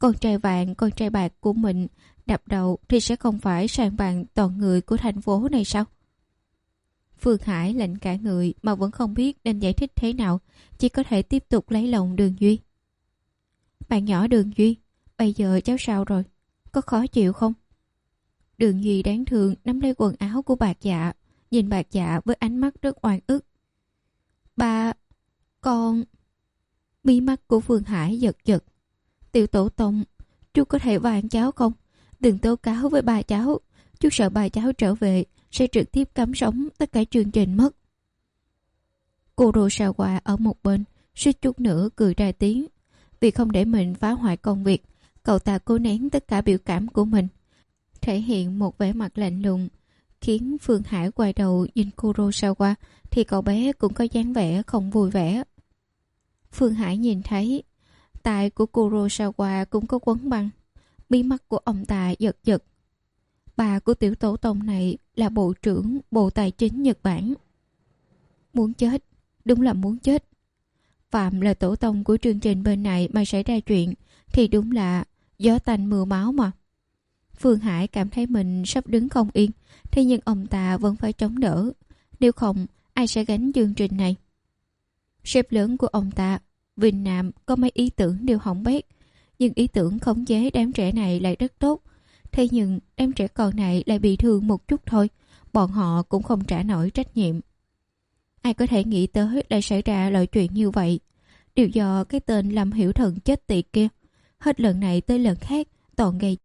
con trai vàng, con trai bạc của mình đập đầu thì sẽ không phải sàn bằng toàn người của thành phố này sao? Phương Hải lạnh cả người mà vẫn không biết nên giải thích thế nào, chỉ có thể tiếp tục lấy lòng Đường Duy. Bạn nhỏ Đường Duy, bây giờ cháu sao rồi? Có khó chịu không? Đường Duy đáng thương nắm lấy quần áo của Bạc Dạ, nhìn Bạc Dạ với ánh mắt rất oan ức. Ba, con... Mí mắt của Phương Hải giật giật. Tiểu tổ tông, chú có thể van cháu không? Đừng tố cáo với ba cháu. Chú sợ ba cháu trở về sẽ trực tiếp cấm sóng tất cả chương trình mất. Kurosawa ở một bên suýt chút nữa cười ra tiếng. Vì không để mình phá hoại công việc, cậu ta cố nén tất cả biểu cảm của mình, thể hiện một vẻ mặt lạnh lùng, khiến Phương Hải quay đầu nhìn Kurosawa thì cậu bé cũng có dáng vẻ không vui vẻ. Phương Hải nhìn thấy tai của Kurosawa cũng có quấn băng, mí mắt của ông ta giật giật. Bà của tiểu tổ tông này là bộ trưởng Bộ Tài chính Nhật Bản. Muốn chết, đúng là muốn chết. Phạm là tổ tông của chương trình bên này mà xảy ra chuyện thì đúng là gió tanh mưa máu mà. Phương Hải cảm thấy mình sắp đứng không yên, thế nhưng ông ta vẫn phải chống đỡ. Nếu không, ai sẽ gánh chương trình này? Sếp lớn của ông ta, Vinh Nam, có mấy ý tưởng đều hỏng bét, nhưng ý tưởng khống chế đám trẻ này lại rất tốt. Thế nhưng đám trẻ con này lại bị thương một chút thôi, bọn họ cũng không trả nổi trách nhiệm. Ai có thể nghĩ tới lại xảy ra loại chuyện như vậy? Điều do cái tên Lâm Hiểu Thần chết tiệt kia, hết lần này tới lần khác toàn gây.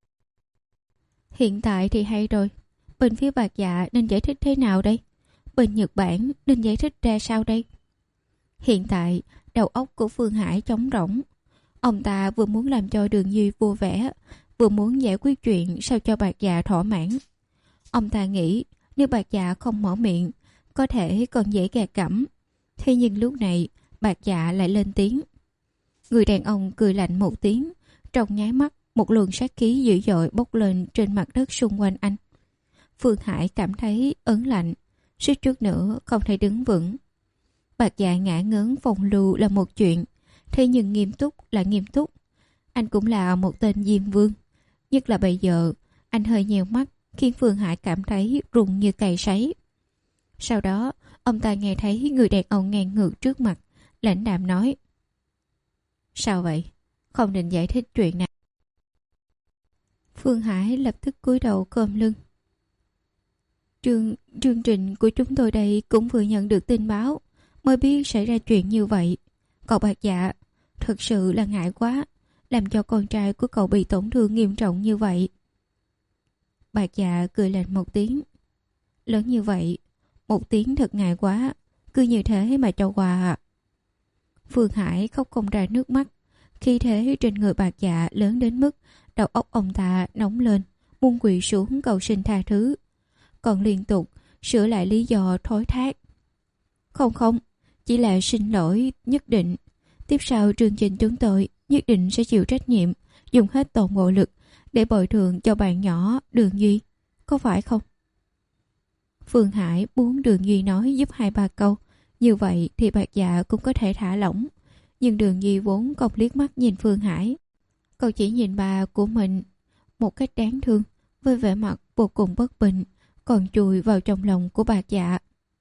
Hiện tại thì hay rồi, bên phía Bạc Dạ nên giải thích thế nào đây? Bên Nhật Bản nên giải thích ra sao đây? Hiện tại đầu óc của Phương Hải trống rỗng. Ông ta vừa muốn làm cho Đường Duy vui vẻ, vừa muốn giải quyết chuyện sao cho Bạc Dạ thỏa mãn. Ông ta nghĩ nếu Bạc Dạ không mở miệng có thể còn dễ gạt gẫm. Thế nhưng lúc này Bạc Dạ lại lên tiếng. Người đàn ông cười lạnh một tiếng, trong nháy mắt một luồng sát khí dữ dội bốc lên trên mặt đất xung quanh anh. Phương Hải cảm thấy ớn lạnh, suýt chút nữa không thể đứng vững. Bạc Dạ ngã ngớn phòng lưu là một chuyện, thế nhưng nghiêm túc là nghiêm túc. Anh cũng là một tên Diêm Vương, nhất là bây giờ anh hơi nheo mắt khiến Phương Hải cảm thấy rùng như cày sấy. Sau đó ông ta nghe thấy người đàn ông ngang ngược trước mặt lãnh đạm nói: Sao vậy? Không định giải thích chuyện này. Phương Hải lập tức cúi đầu khom lưng. Chương, chương trình của chúng tôi đây cũng vừa nhận được tin báo mới biết xảy ra chuyện như vậy. Cậu Bạc Dạ, thật sự là ngại quá, làm cho con trai của cậu bị tổn thương nghiêm trọng như vậy. Bạc Dạ cười lạnh một tiếng. Lớn như vậy, một tiếng thật ngại quá, cứ như thế mà cho quà à. Phương Hải khóc không ra nước mắt, khi thế trên người Bạc Dạ lớn đến mức đầu óc ông ta nóng lên, muốn quỳ xuống cầu xin tha thứ, còn liên tục sửa lại lý do thối thác. Không không, chỉ là xin lỗi nhất định. Tiếp sau chương trình chúng tôi nhất định sẽ chịu trách nhiệm, dùng hết toàn bộ lực để bồi thường cho bạn nhỏ Đường Duy, có phải không? Phương Hải muốn Đường Duy nói giúp hai ba câu, như vậy thì Bạc Dạ cũng có thể thả lỏng. Nhưng Đường Duy vốn không liếc mắt nhìn Phương Hải, cậu chỉ nhìn bà của mình một cách đáng thương, với vẻ mặt vô cùng bất bình, còn chui vào trong lòng của Bạc Dạ.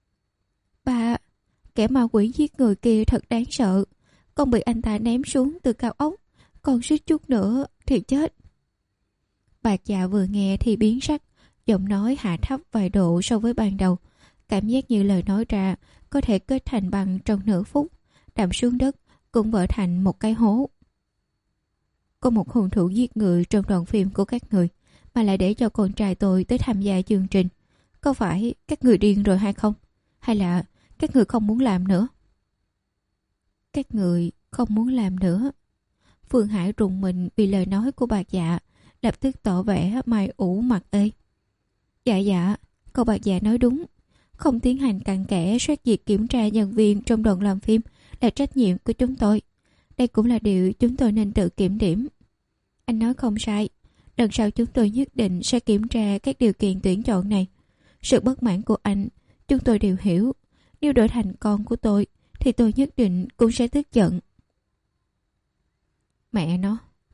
Bà, kẻ ma quỷ giết người kia thật đáng sợ, con bị anh ta ném xuống từ cao ốc, còn suýt chút nữa thì chết. Bạc Dạ vừa nghe thì biến sắc, giọng nói hạ thấp vài độ so với ban đầu, cảm giác như lời nói ra có thể kết thành băng trong nửa phút, đạp xuống đất cũng vỡ thành một cái hố. Có một hung thủ giết người trong đoạn phim của các người mà lại để cho con trai tôi tới tham gia chương trình, có phải các người điên rồi hay không? Hay là các người không muốn làm nữa? Các người không muốn làm nữa. Phương Hải rùng mình vì lời nói của Bạc Dạ, lập tức tỏ vẻ mày ủ mặt ê. Dạ dạ, cậu Bạc Dạ nói đúng, không tiến hành cặn kẽ xét duyệt kiểm tra nhân viên trong đoàn làm phim là trách nhiệm của chúng tôi. Đây cũng là điều chúng tôi nên tự kiểm điểm. Anh nói không sai, lần sau chúng tôi nhất định sẽ kiểm tra các điều kiện tuyển chọn này. Sự bất mãn của anh chúng tôi đều hiểu, nếu đổi thành con của tôi thì tôi nhất định cũng sẽ tức giận. Mẹ nó,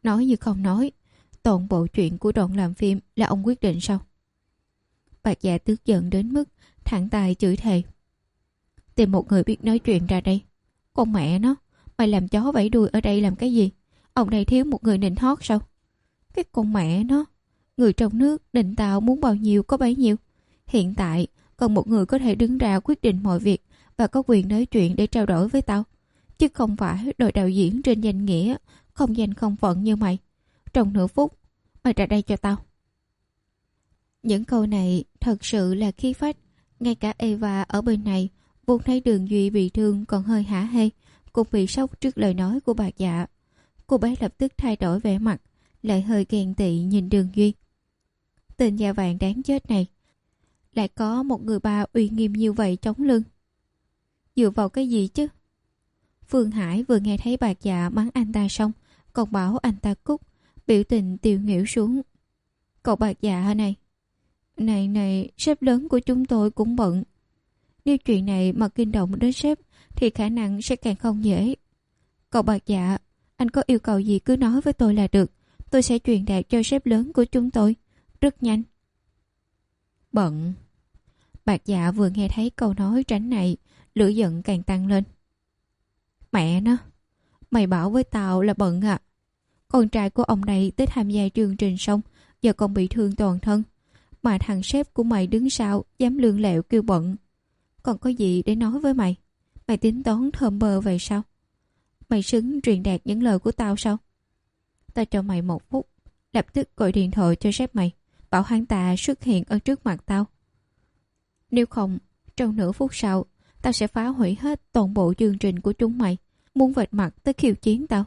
Nói như không nói, toàn bộ chuyện của đoàn làm phim là ông quyết định sao? Bạc Dạ tức giận đến mức thẳng tay chửi thề. Tìm một người biết nói chuyện ra đây. Con mẹ nó, mày làm chó vẫy đuôi ở đây làm cái gì? Ông này thiếu một người nịnh hót sao? Cái con mẹ nó, người trong nước định tao muốn bao nhiêu có bấy nhiêu. Hiện tại còn một người có thể đứng ra quyết định mọi việc và có quyền nói chuyện để trao đổi với tao, chứ không phải đội đạo diễn trên danh nghĩa không danh không phận như mày. Trong nửa phút mày ra đây cho tao. Những câu này thật sự là khí phách. Ngay cả Eva ở bên này vốn thấy Đường Duy bị thương còn hơi hả hê, cũng bị sốc trước lời nói của Bạc Dạ. Cô bé lập tức thay đổi vẻ mặt, lại hơi ghen tị nhìn Đường Duy. Tên da vàng đáng chết này, lại có một người ba uy nghiêm như vậy chống lưng. Dựa vào cái gì chứ? Phương Hải vừa nghe thấy Bạc Dạ mắng anh ta xong, còn bảo anh ta cút, biểu tình tiêu nghỉu xuống. Cậu Bạc Dạ này, này này, sếp lớn của chúng tôi cũng bận. Nếu chuyện này mà kinh động đến sếp thì khả năng sẽ càng không dễ. Cậu Bạc Dạ, anh có yêu cầu gì cứ nói với tôi là được. Tôi sẽ truyền đạt cho sếp lớn của chúng tôi. Rất nhanh. Bận. Bạc Dạ vừa nghe thấy câu nói tránh này, lửa giận càng tăng lên. Mẹ nó, mày bảo với tao là bận à? Con trai của ông này tới tham gia chương trình xong, giờ còn bị thương toàn thân. Mà thằng sếp của mày đứng sau dám lương lẹo kêu bận. Còn có gì để nói với mày? Mày tính toán thơm bơ vậy sao? Mày xứng truyền đạt những lời của tao sao? Tao cho mày một phút, lập tức gọi điện thoại cho sếp mày, bảo hắn ta xuất hiện ở trước mặt tao. Nếu không, trong nửa phút sau, tao sẽ phá hủy hết toàn bộ chương trình của chúng mày. Muốn vạch mặt tới khiêu chiến tao.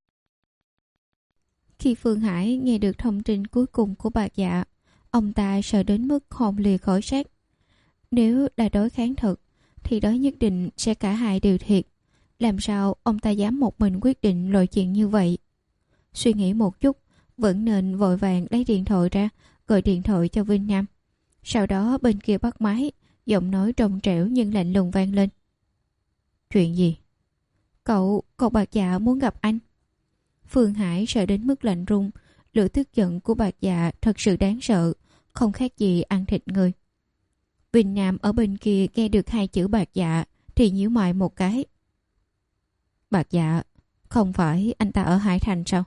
Khi Phương Hải nghe được thông tin cuối cùng của Bạc Dạ, ông ta sợ đến mức hồn lìa khỏi xác. Nếu là đối kháng thật, thì đó nhất định sẽ cả hai đều thiệt. Làm sao ông ta dám một mình quyết định loại chuyện như vậy? Suy nghĩ một chút, vẫn nên vội vàng lấy điện thoại ra, gọi điện thoại cho Vinh Nam. Sau đó bên kia bắt máy, giọng nói trong trẻo nhưng lạnh lùng vang lên. Chuyện gì? Cậu, cậu Bạc Dạ muốn gặp anh. Phương Hải sợ đến mức lạnh run. Lửa tức giận của Bạc Dạ thật sự đáng sợ, không khác gì ăn thịt người. Vinh Nam ở bên kia nghe được hai chữ Bạc Dạ thì nhíu mày một cái. Bạc Dạ, không phải anh ta ở Hải Thành sao?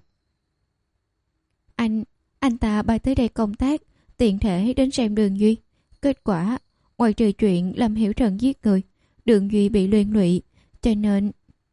Anh, anh ta bay tới đây công tác, tiện thể đến xem Đường Duy. Kết quả, ngoài trừ chuyện Lâm Hiểu Trần giết người, Đường Duy bị liên lụy, cho nên...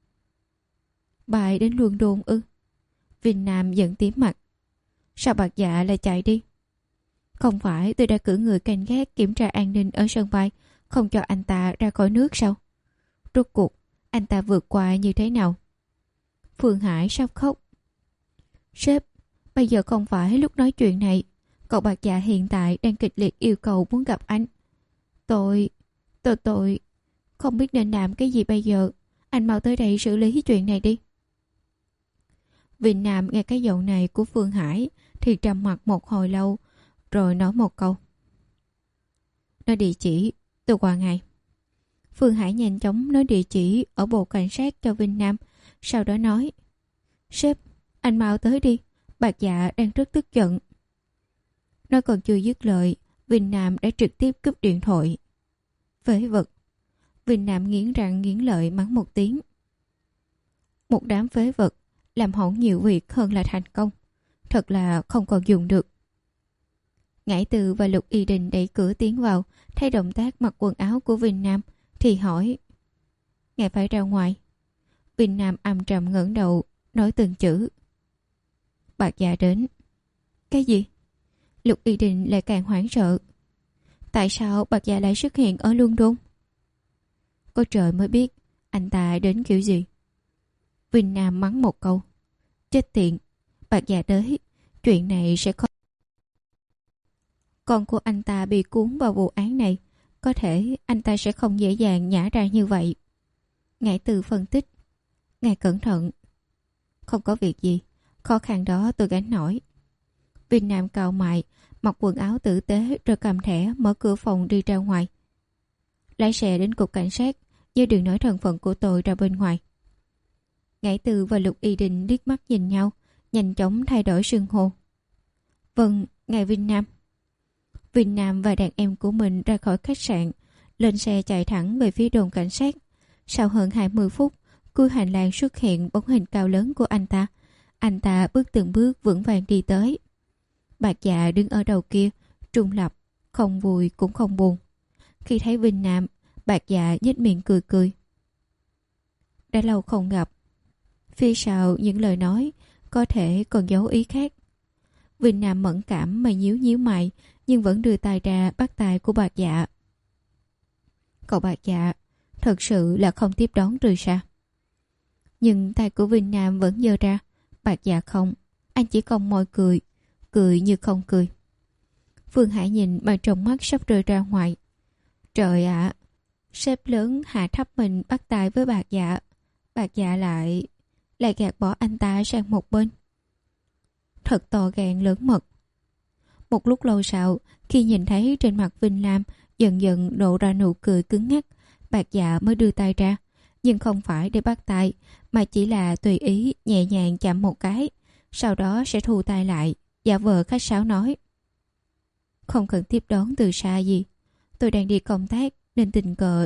Bài đến Luân Đôn ư? Vinh Nam giận tím mặt. Sao Bạc Dạ lại chạy đi? Không phải tôi đã cử người canh gác kiểm tra an ninh ở sân bay, không cho anh ta ra khỏi nước sao? Rốt cuộc, anh ta vượt qua như thế nào? Phương Hải sắp khóc. Sếp, bây giờ không phải lúc nói chuyện này. Cậu Bạc Dạ hiện tại đang kịch liệt yêu cầu muốn gặp anh. Tôi, tôi, tôi không biết nên làm cái gì bây giờ. Anh mau tới đây xử lý chuyện này đi. Vinh Nam nghe cái giọng này của Phương Hải thì trầm mặt một hồi lâu, rồi nói một câu. Nói địa chỉ, tôi qua ngay. Phương Hải nhanh chóng nói địa chỉ ở bộ cảnh sát cho Vinh Nam, sau đó nói. Sếp, anh mau tới đi, Bạc Dạ đang rất tức giận. Nói còn chưa dứt lời, Vinh Nam đã trực tiếp cúp điện thoại. Phế vật. Vinh Nam nghiến răng nghiến lợi mắng một tiếng. Một đám phế vật, làm hỏng nhiều việc hơn là thành công. Thật là không còn dùng được. Ngải Từ và Lục Y Đình đẩy cửa tiến vào, thấy động tác mặc quần áo của Vinh Nam thì hỏi. Ngài phải ra ngoài. Vinh Nam âm trầm ngẩng đầu, nói từng chữ. Bạc Dạ đến. Cái gì? Lục Y Đình lại càng hoảng sợ. Tại sao Bạc Dạ lại xuất hiện ở London? Có trời mới biết anh ta đến kiểu gì. Vinh Nam mắng một câu. Chết tiện, Bạc Dạ tới, chuyện này sẽ không... Con của anh ta bị cuốn vào vụ án này, có thể anh ta sẽ không dễ dàng nhả ra như vậy. Ngải Từ phân tích. Ngài cẩn thận. Không có việc gì, khó khăn đó tôi gánh nổi. Vinh Nam cau mày, mặc quần áo tử tế rồi cầm thẻ mở cửa phòng đi ra ngoài. Lái xe đến cục cảnh sát, nhưng đừng nói thân phận của tôi ra bên ngoài. Ngải Từ và Lục Y Đình liếc mắt nhìn nhau, nhanh chóng thay đổi xưng hô. Vâng, ngài Vinh Nam. Vinh Nam và đàn em của mình ra khỏi khách sạn, lên xe chạy thẳng về phía đồn cảnh sát. Sau hơn hai mươi phút, cuối hành lang xuất hiện bóng hình cao lớn của anh ta. Anh ta bước từng bước vững vàng đi tới. Bạc Dạ đứng ở đầu kia, trung lập, không vui cũng không buồn. Khi thấy Vinh Nam, Bạc Dạ nhếch miệng cười cười. Đã lâu không gặp. Phía sau những lời nói có thể còn giấu ý khác. Vinh Nam mẫn cảm mà nhíu nhíu mày, nhưng vẫn đưa tay ra bắt tay của Bạc Dạ. Cậu Bạc Dạ thật sự là không tiếp đón rồi sao? Nhưng tay của Vinh Nam vẫn giơ ra. Bạc Dạ không, anh chỉ cong môi cười, cười như không cười. Phương Hải nhìn mà trong mắt sắp rơi ra ngoài. Trời ạ, à, sếp lớn hạ thấp mình bắt tay với Bạc Dạ. Bạc Dạ lại lại gạt bỏ anh ta sang một bên. Thật to gan lớn mật. Một lúc lâu sau, khi nhìn thấy trên mặt Vinh Lam dần dần lộ ra nụ cười cứng ngắc, Bạc Dạ mới đưa tay ra, nhưng không phải để bắt tay, mà chỉ là tùy ý nhẹ nhàng chạm một cái, sau đó sẽ thu tay lại, giả vờ khách sáo nói: Không cần tiếp đón từ xa gì, tôi đang đi công tác nên tình cờ.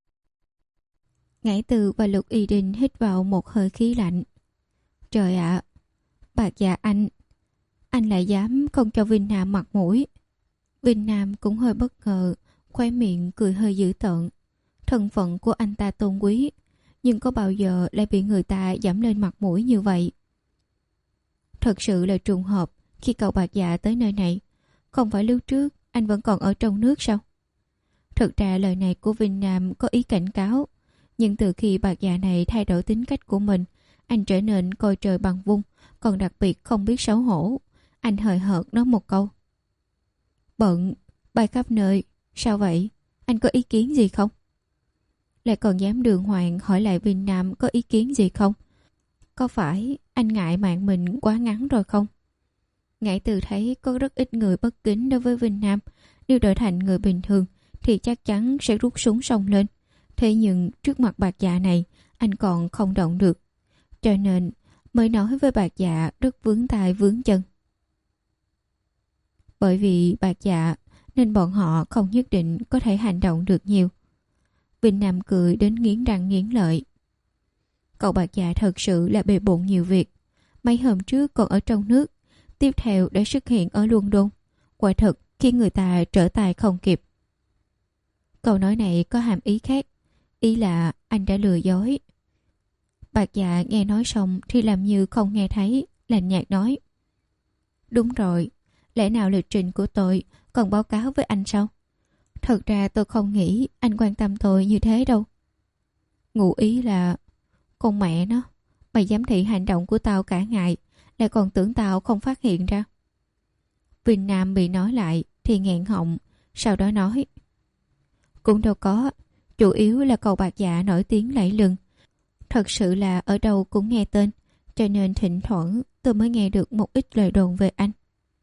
Ngải Từ và Lục Y Đinh hít vào một hơi khí lạnh. Trời ạ, à, Bạc Dạ anh, anh lại dám không cho Vinh Nam mặt mũi. Vinh Nam cũng hơi bất ngờ, khóe miệng cười hơi dữ tợn. Thân phận của anh ta tôn quý, nhưng có bao giờ lại bị người ta giảm lên mặt mũi như vậy? Thật sự là trùng hợp khi cậu Bạc Dạ tới nơi này. Không phải lúc trước anh vẫn còn ở trong nước sao? Thực ra lời này của Vinh Nam có ý cảnh cáo, nhưng từ khi Bạc Dạ này thay đổi tính cách của mình, anh trở nên coi trời bằng vung, còn đặc biệt không biết xấu hổ. Anh hời hợt nói một câu: Bận, bay khắp nơi. Sao vậy? Anh có ý kiến gì không? Lại còn dám đường hoàng hỏi lại Vinh Nam có ý kiến gì không? Có phải anh ngại mạng mình quá ngắn rồi không? Ngải Từ thấy có rất ít người bất kính đối với Vinh Nam. Nếu đổi thành người bình thường thì chắc chắn sẽ rút súng xông lên. Thế nhưng trước mặt Bạc Dạ này, anh còn không động được. Cho nên mới nói với Bạc Dạ rất vướng tai vướng chân. Bởi vì Bạc Dạ nên bọn họ không nhất định có thể hành động được nhiều. Vinh Nam cười đến nghiến răng nghiến lợi. Cậu Bạc Dạ thật sự là bề bộn nhiều việc. Mấy hôm trước còn ở trong nước, tiếp theo đã xuất hiện ở London. Quả thật khiến người ta trở tay không kịp. Câu nói này có hàm ý khác, ý là anh đã lừa dối. Bạc Dạ nghe nói xong thì làm như không nghe thấy, lạnh nhạt nói: Đúng rồi, lẽ nào lịch trình của tôi còn báo cáo với anh sao? Thật ra tôi không nghĩ anh quan tâm tôi như thế đâu. Ngụ ý là: Con mẹ nó, mày giám thị hành động của tao cả ngày, lại còn tưởng tao không phát hiện ra. Vinh Nam bị nói lại thì nghẹn họng, sau đó nói: Cũng đâu có, chủ yếu là cậu Bạc Dạ nổi tiếng lẫy lừng. Thật sự là ở đâu cũng nghe tên, cho nên thỉnh thoảng tôi mới nghe được một ít lời đồn về anh.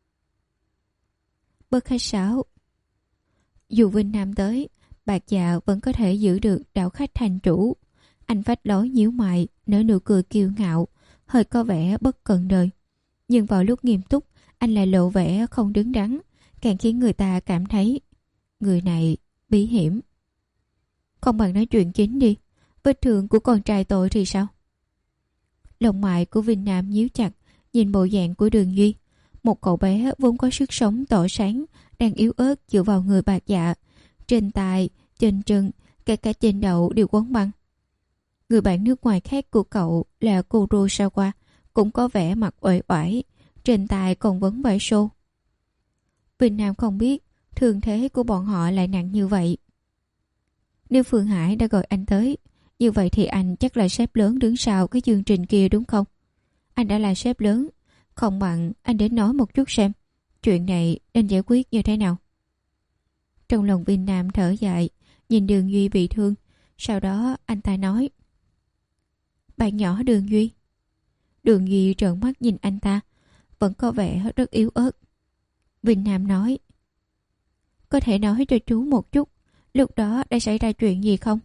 Bớt khách sáo. Dù Vinh Nam tới, Bạc Dạ vẫn có thể giữ được đạo khách thành chủ. Anh phách lối nhíu mày, nở nụ cười kiêu ngạo, hơi có vẻ bất cần đời. Nhưng vào lúc nghiêm túc, anh lại lộ vẻ không đứng đắn, càng khiến người ta cảm thấy người này bí hiểm. Không bằng nói chuyện chính đi, vết thương của con trai tôi thì sao? Lông mày của Vinh Nam nhíu chặt, nhìn bộ dạng của Đường Duy, một cậu bé vốn có sức sống tỏ sáng, đang yếu ớt dựa vào người Bạc Dạ. Trên tay, trên chân, kể cả trên đầu đều quấn băng. Người bạn nước ngoài khác của cậu là Kurosawa cũng có vẻ mặt uể oải, trên tay còn vấn vải xô. Vinh Nam không biết thương thế của bọn họ lại nặng như vậy. Nếu Phương Hải đã gọi anh tới, như vậy thì anh chắc là sếp lớn đứng sau cái chương trình kia đúng không? Anh đã là sếp lớn, không bằng anh đến nói một chút xem chuyện này nên giải quyết như thế nào. Trong lòng Vinh Nam thở dài, nhìn Đường Duy bị thương, sau đó anh ta nói: Bạn nhỏ Đường Duy. Đường Duy trợn mắt nhìn anh ta, vẫn có vẻ rất yếu ớt. Vinh Nam nói: Có thể nói cho chú một chút, lúc đó đã xảy ra chuyện gì không?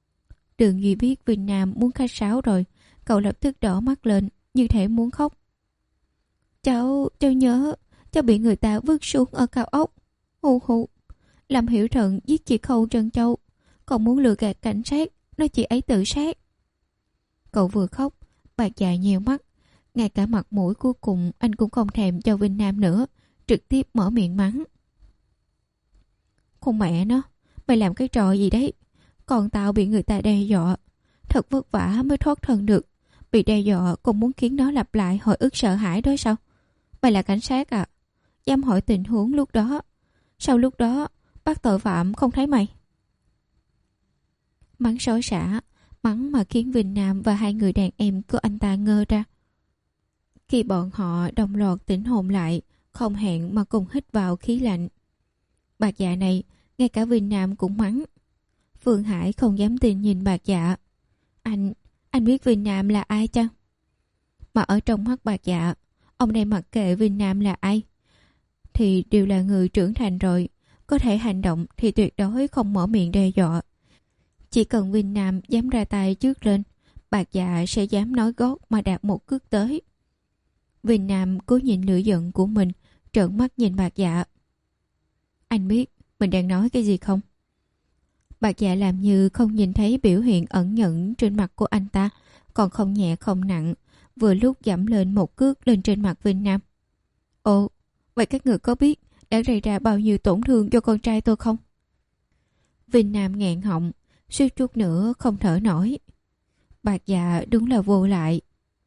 Đường Duy biết Vinh Nam muốn khách sáo rồi, cậu lập tức đỏ mắt lên, như thể muốn khóc. Cháu, cháu nhớ, cháu bị người ta vứt xuống ở cao ốc. Hù hù, làm Hiểu Thần giết chị Khâu Trân Châu, còn muốn lừa gạt cảnh sát, nói chị ấy tự sát. Cậu vừa khóc, bạc dạ nhèo mắt, ngay cả mặt mũi cuối cùng anh cũng không thèm cho Vinh Nam nữa, trực tiếp mở miệng mắng. Con mẹ nó, mày làm cái trò gì đấy? Còn tao bị người ta đe dọa, thật vất vả mới thoát thân được, bị đe dọa còn muốn khiến nó lặp lại hồi ức sợ hãi đó sao? Mày là cảnh sát à? Dám hỏi tình huống lúc đó, sao lúc đó bắt tội phạm không thấy mày? Mắng xối xả, mắng mà khiến Vinh Nam và hai người đàn em của anh ta ngơ ra. Khi bọn họ đồng loạt tỉnh hồn lại, không hẹn mà cùng hít vào khí lạnh. Bạc dạ này, ngay cả Vinh Nam cũng mắng. Phương Hải không dám tin nhìn bạc dạ. Anh, anh biết Vinh Nam là ai chăng? Mà ở trong mắt bạc dạ, ông này mặc kệ Vinh Nam là ai, thì đều là người trưởng thành rồi, có thể hành động thì tuyệt đối không mở miệng đe dọa. Chỉ cần Vinh Nam dám ra tay trước lên, bạc dạ sẽ dám nói gót mà đạt một cước tới. Vinh Nam cố nhìn lửa giận của mình, trợn mắt nhìn bạc dạ. Anh biết mình đang nói cái gì không? Bạc dạ làm như không nhìn thấy biểu hiện ẩn nhẫn trên mặt của anh ta, còn không nhẹ không nặng, vừa lúc giẫm lên một cước lên trên mặt Vinh Nam. Ồ, vậy các người có biết đã gây ra bao nhiêu tổn thương cho con trai tôi không? Vinh Nam nghẹn họng, suýt chút nữa không thở nổi. Bạc dạ đúng là vô lại.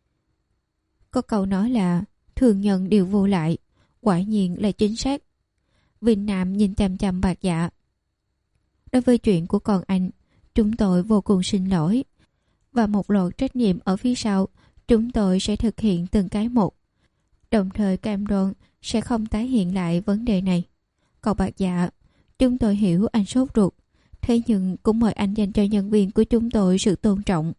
Có câu nói là thường nhân đều vô lại, quả nhiên là chính xác. Vinh Nam nhìn chằm chằm bạc dạ. Đối với chuyện của con anh, chúng tôi vô cùng xin lỗi, và một loạt trách nhiệm ở phía sau chúng tôi sẽ thực hiện từng cái một, đồng thời cam đoan sẽ không tái hiện lại vấn đề này. Còn bạc dạ, chúng tôi hiểu anh sốt ruột, thế nhưng cũng mời anh dành cho nhân viên của chúng tôi sự tôn trọng.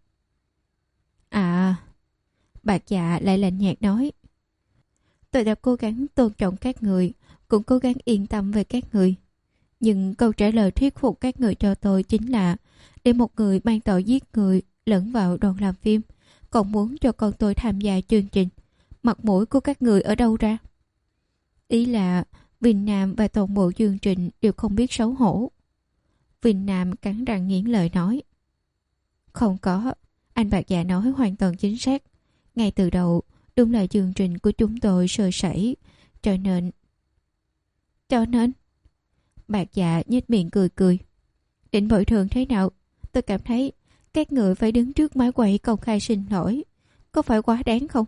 À, bạc dạ lại lạnh nhạt nói. Tôi đã cố gắng tôn trọng các người, cũng cố gắng yên tâm về các người. Nhưng câu trả lời thuyết phục các người cho tôi chính là để một người mang tội giết người lẫn vào đoàn làm phim, còn muốn cho con tôi tham gia chương trình. Mặt mũi của các người ở đâu ra? Ý là Vinh Nam và toàn bộ chương trình đều không biết xấu hổ. Vinh Nam cắn răng nghiến lời nói. Không có, anh bạc dạ nói hoàn toàn chính xác. Ngay từ đầu, đúng là chương trình của chúng tôi sơ sẩy, cho nên... Cho nên... Bạc dạ nhếch miệng cười cười. Định bồi thường thế nào? Tôi cảm thấy các người phải đứng trước máy quay công khai xin lỗi, có phải quá đáng không?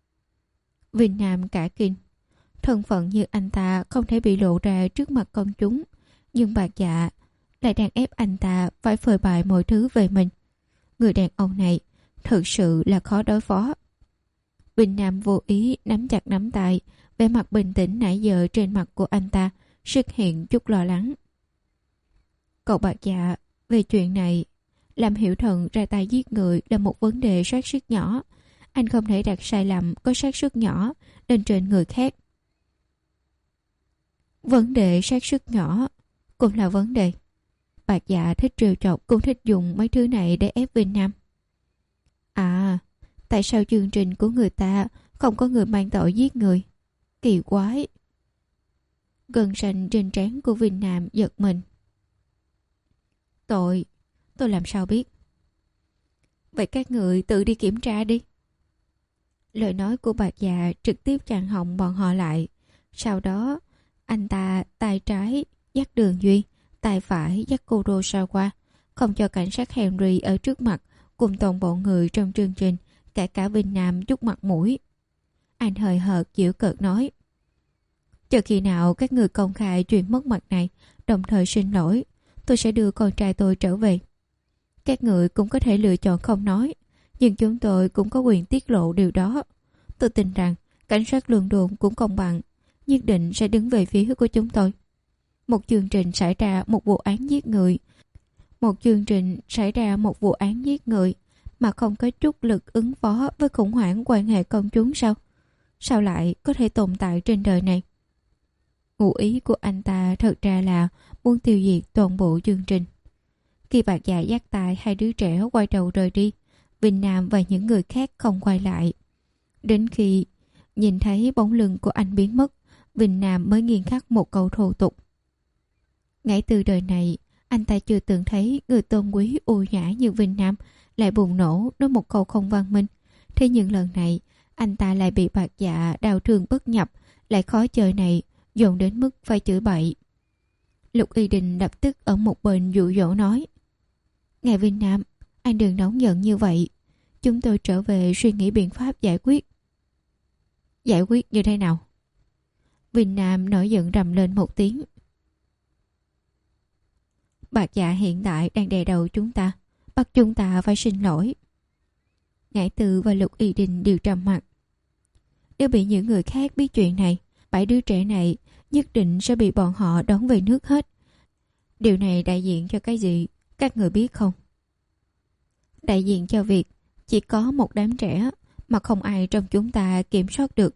Vinh Nam cả kinh. Thân phận như anh ta không thể bị lộ ra trước mặt công chúng, nhưng bạc dạ lại đang ép anh ta phải phơi bày mọi thứ về mình. Người đàn ông này thực sự là khó đối phó. Vinh Nam vô ý nắm chặt nắm tay, vẻ mặt bình tĩnh nãy giờ trên mặt của anh ta xuất hiện chút lo lắng. Cậu bạc dạ, về chuyện này, làm Hiểu Thần ra tay giết người là một vấn đề xác suất nhỏ. Anh không thể đặt sai lầm có xác suất nhỏ lên trên người khác. Vấn đề xác suất nhỏ cũng là vấn đề. Bạc dạ thích trêu chọc, cũng thích dùng mấy thứ này để ép Vinh Nam. À, tại sao chương trình của người ta không có người mang tội giết người? Kỳ quái. Gân xanh trên trán của Vinh Nam giật mình. Tội, tôi làm sao biết? Vậy các người tự đi kiểm tra đi. Lời nói của bạc dạ trực tiếp chặn họng bọn họ lại. Sau đó, anh ta tay trái dắt Đường Duy, tay phải dắt cô Đô sao qua, không cho cảnh sát Henry ở trước mặt cùng toàn bộ người trong chương trình, cả cả Vinh Nam chút mặt mũi. Anh hời hợt giễu cợt nói. Chờ khi nào các người công khai chuyện mất mặt này, đồng thời xin lỗi, tôi sẽ đưa con trai tôi trở về. Các người cũng có thể lựa chọn không nói, nhưng chúng tôi cũng có quyền tiết lộ điều đó. Tôi tin rằng cảnh sát luận đồn cũng công bằng, nhất định sẽ đứng về phía của chúng tôi. Một chương trình xảy ra một vụ án giết người, một chương trình xảy ra một vụ án giết người mà không có chút lực ứng phó với khủng hoảng quan hệ công chúng sao? Sao lại có thể tồn tại trên đời này? Ngụ ý của anh ta thật ra là muốn tiêu diệt toàn bộ chương trình. Khi bạc dạ dắt tay hai đứa trẻ quay đầu rời đi, Vinh Nam và những người khác không quay lại. Đến khi Nhìn thấy bóng lưng của anh biến mất, Vinh Nam mới nghiêng khắc một câu thô tục. Ngay từ đời này, anh ta chưa từng thấy người tôn quý ưu nhã như Vinh Nam lại bùng nổ nói một câu không văn minh. Thế nhưng lần này, anh ta lại bị Bạc Dạ đau thương bất nhập, lại khó chơi này, dồn đến mức phải chửi bậy. Lục Y Đình lập tức ở một bên dụ dỗ nói: Ngài Vinh Nam, anh đừng nóng giận như vậy. Chúng tôi trở về suy nghĩ biện pháp giải quyết. Giải quyết như thế nào? Vinh Nam nổi giận rầm lên một tiếng. Bạc Dạ hiện tại đang đè đầu chúng ta, bắt chúng ta phải xin lỗi. Ngải Từ và Lục Y Đình đều trầm mặt. Nếu bị những người khác biết chuyện này, bảy đứa trẻ này nhất định sẽ bị bọn họ đón về nước hết. Điều này đại diện cho cái gì, các người biết không? Đại diện cho việc chỉ có một đám trẻ mà không ai trong chúng ta kiểm soát được.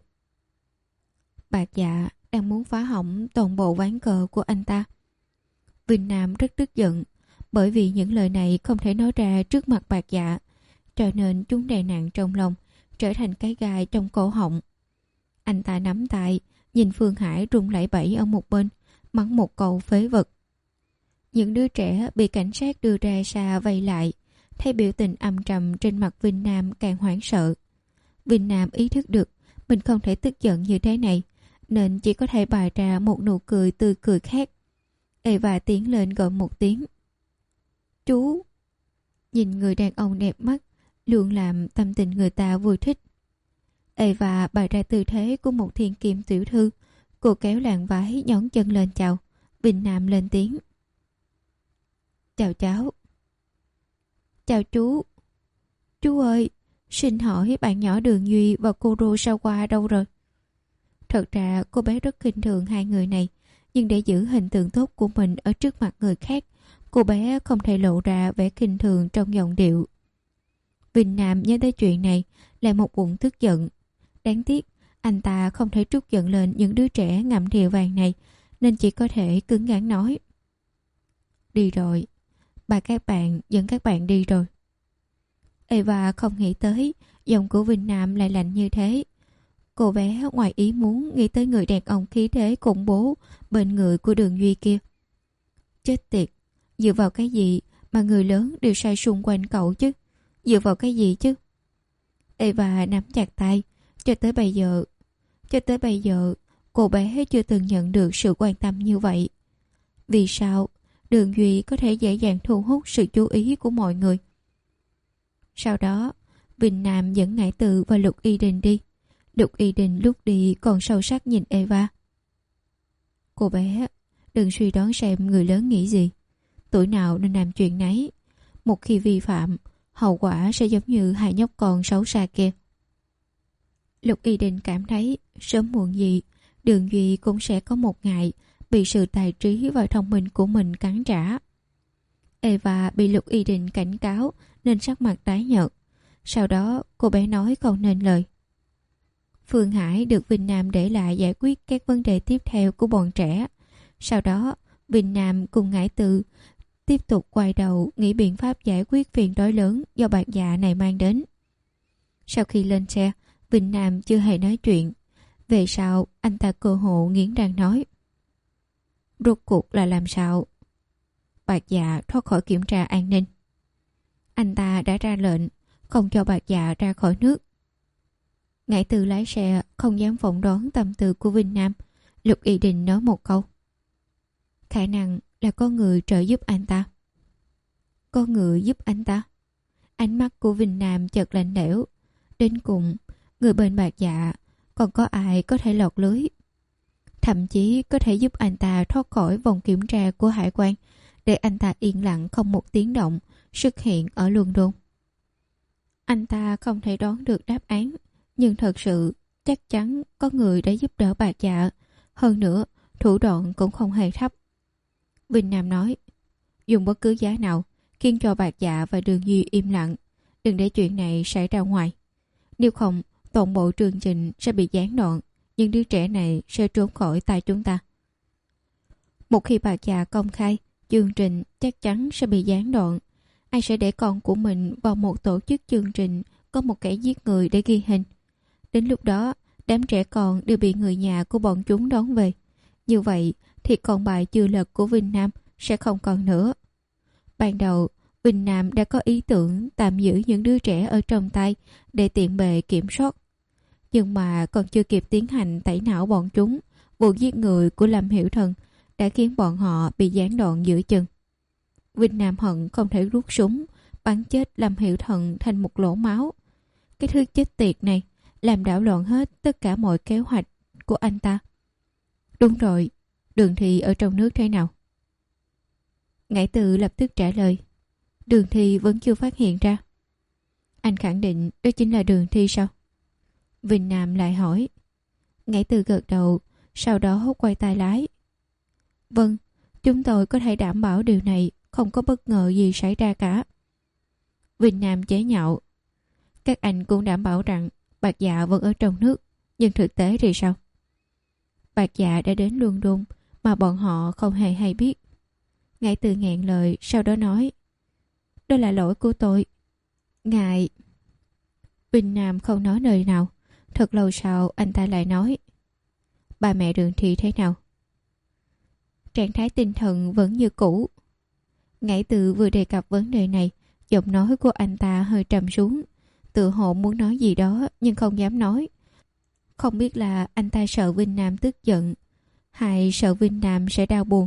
Bạc Dạ đang muốn phá hỏng toàn bộ ván cờ của anh ta. Vinh Nam rất tức giận, bởi vì những lời này không thể nói ra trước mặt Bạc Dạ, cho nên chúng đè nặng trong lòng, trở thành cái gai trong cổ họng. Anh ta nắm tay, nhìn Phương Hải rung lẩy bẩy ở một bên, mắng một câu phế vật. Những đứa trẻ bị cảnh sát đưa ra xa vây lại, thấy biểu tình âm trầm trên mặt Vinh Nam càng hoảng sợ. Vinh Nam ý thức được mình không thể tức giận như thế này, nên chỉ có thể bày ra một nụ cười tươi cười khác. Eva tiến lên gọi một tiếng. Chú! Nhìn người đàn ông đẹp mắt, luôn làm tâm tình người ta vui thích. Eva bày ra tư thế của một thiên kim tiểu thư. Cô kéo làn váy nhón chân lên chào. Vinh Nam lên tiếng. Chào cháu. Chào chú. Chú ơi, xin hỏi bạn nhỏ Đường Duy và cô Kurosawa đâu rồi? Thật ra cô bé rất khinh thường hai người này, nhưng để giữ hình tượng tốt của mình ở trước mặt người khác, cô bé không thể lộ ra vẻ khinh thường trong giọng điệu. Vinh Nam nhớ tới chuyện này, lại một bụng tức giận. Đáng tiếc, anh ta không thể trút giận lên những đứa trẻ ngậm thìa vàng này, nên chỉ có thể cứng rắn nói. Đi rồi, bà các bạn dẫn các bạn đi rồi. Eva không nghĩ tới giọng của Vinh Nam lại lạnh như thế. Cô bé ngoài ý muốn nghĩ tới người đàn ông khí thế khủng bố bên người của Đường Duy kia. Chết tiệt, dựa vào cái gì mà người lớn đều sai xung quanh cậu chứ? Dựa vào cái gì chứ? Eva nắm chặt tay. Cho tới bây giờ, cho tới bây giờ, cô bé chưa từng nhận được sự quan tâm như vậy. Vì sao Đường Duy có thể dễ dàng thu hút sự chú ý của mọi người? Sau đó, Vinh Nam dẫn Ngải Từ và Lục Y Đình đi. Lục Y Đình lúc đi còn sâu sắc nhìn Eva. Cô bé, đừng suy đoán xem người lớn nghĩ gì. Tuổi nào nên làm chuyện nấy. Một khi vi phạm, hậu quả sẽ giống như hai nhóc con xấu xa kia. Lục Y Đình cảm thấy sớm muộn gì Đường Duy cũng sẽ có một ngày bị sự tài trí và thông minh của mình cắn trả. Eva bị Lục Y Đình cảnh cáo nên sắc mặt tái nhợt. Sau đó cô bé nói không nên lời. Phương Hải được Vinh Nam để lại giải quyết các vấn đề tiếp theo của bọn trẻ. Sau đó Vinh Nam cùng Ngải Từ tiếp tục quay đầu nghĩ biện pháp giải quyết phiền toái lớn do Bạc Dạ này mang đến. Sau khi lên xe, Vinh Nam chưa hề nói chuyện. Về sau anh ta cơ hồ nghiến răng nói. Rốt cuộc là làm sao? Bạc Dạ thoát khỏi kiểm tra an ninh. Anh ta đã ra lệnh không cho Bạc Dạ ra khỏi nước. Ngải Từ lái xe không dám phỏng đoán tâm tư của Vinh Nam. Lục Y Đình nói một câu. Khả năng là có người trợ giúp anh ta. Có người giúp anh ta? Ánh mắt của Vinh Nam chợt lạnh lẽo. Đến cùng, người bên Bạc Dạ còn có ai có thể lọt lưới? Thậm chí có thể giúp anh ta thoát khỏi vòng kiểm tra của hải quan, để anh ta yên lặng không một tiếng động xuất hiện ở London. Anh ta không thể đoán được đáp án, nhưng thật sự chắc chắn có người đã giúp đỡ Bạc Dạ. Hơn nữa, thủ đoạn cũng không hề thấp. Vinh Nam nói, dùng bất cứ giá nào khiến cho Bạc Dạ và Đường Duy im lặng, đừng để chuyện này xảy ra ngoài. Nếu không, toàn bộ chương trình sẽ bị gián đoạn, nhưng đứa trẻ này sẽ trốn khỏi tay chúng ta. Một khi Bạc Dạ công khai, chương trình chắc chắn sẽ bị gián đoạn. Ai sẽ để con của mình vào một tổ chức chương trình có một kẻ giết người để ghi hình? Đến lúc đó, đám trẻ con đều bị người nhà của bọn chúng đón về. Như vậy thì con bài chưa lật của Vinh Nam sẽ không còn nữa. Ban đầu, Vinh Nam đã có ý tưởng tạm giữ những đứa trẻ ở trong tay để tiện bề kiểm soát. Nhưng mà còn chưa kịp tiến hành tẩy não bọn chúng, vụ giết người của Lâm Hiểu Thần đã khiến bọn họ bị gián đoạn giữa chừng. Vinh Nam hận không thể rút súng, bắn chết Lâm Hiểu Thần thành một lỗ máu. Cái thứ chết tiệt này làm đảo loạn hết tất cả mọi kế hoạch của anh ta. Đúng rồi, Đường Thi ở trong nước thế nào? Ngải Từ lập tức trả lời. Đường Thi vẫn chưa phát hiện ra. Anh khẳng định đó chính là Đường Thi sao? Vinh Nam lại hỏi. Ngải Từ gật đầu, sau đó quay tay lái. Vâng, chúng tôi có thể đảm bảo điều này không có bất ngờ gì xảy ra cả. Vinh Nam chế nhạo. Các anh cũng đảm bảo rằng Bạc Dạ vẫn ở trong nước, nhưng thực tế thì sao? Bạc Dạ đã đến London mà bọn họ không hề hay biết. Ngải Từ nghẹn lời, sau đó nói. Đó là lỗi của tôi. Ngài... Vinh Nam không nói lời nào. Thật lâu sau anh ta lại nói. Ba mẹ Đường Thi thế nào? Trạng thái tinh thần vẫn như cũ. Ngải Từ vừa đề cập vấn đề này, giọng nói của anh ta hơi trầm xuống. Tự hồ muốn nói gì đó nhưng không dám nói. Không biết là anh ta sợ Vinh Nam tức giận hay sợ Vinh Nam sẽ đau buồn.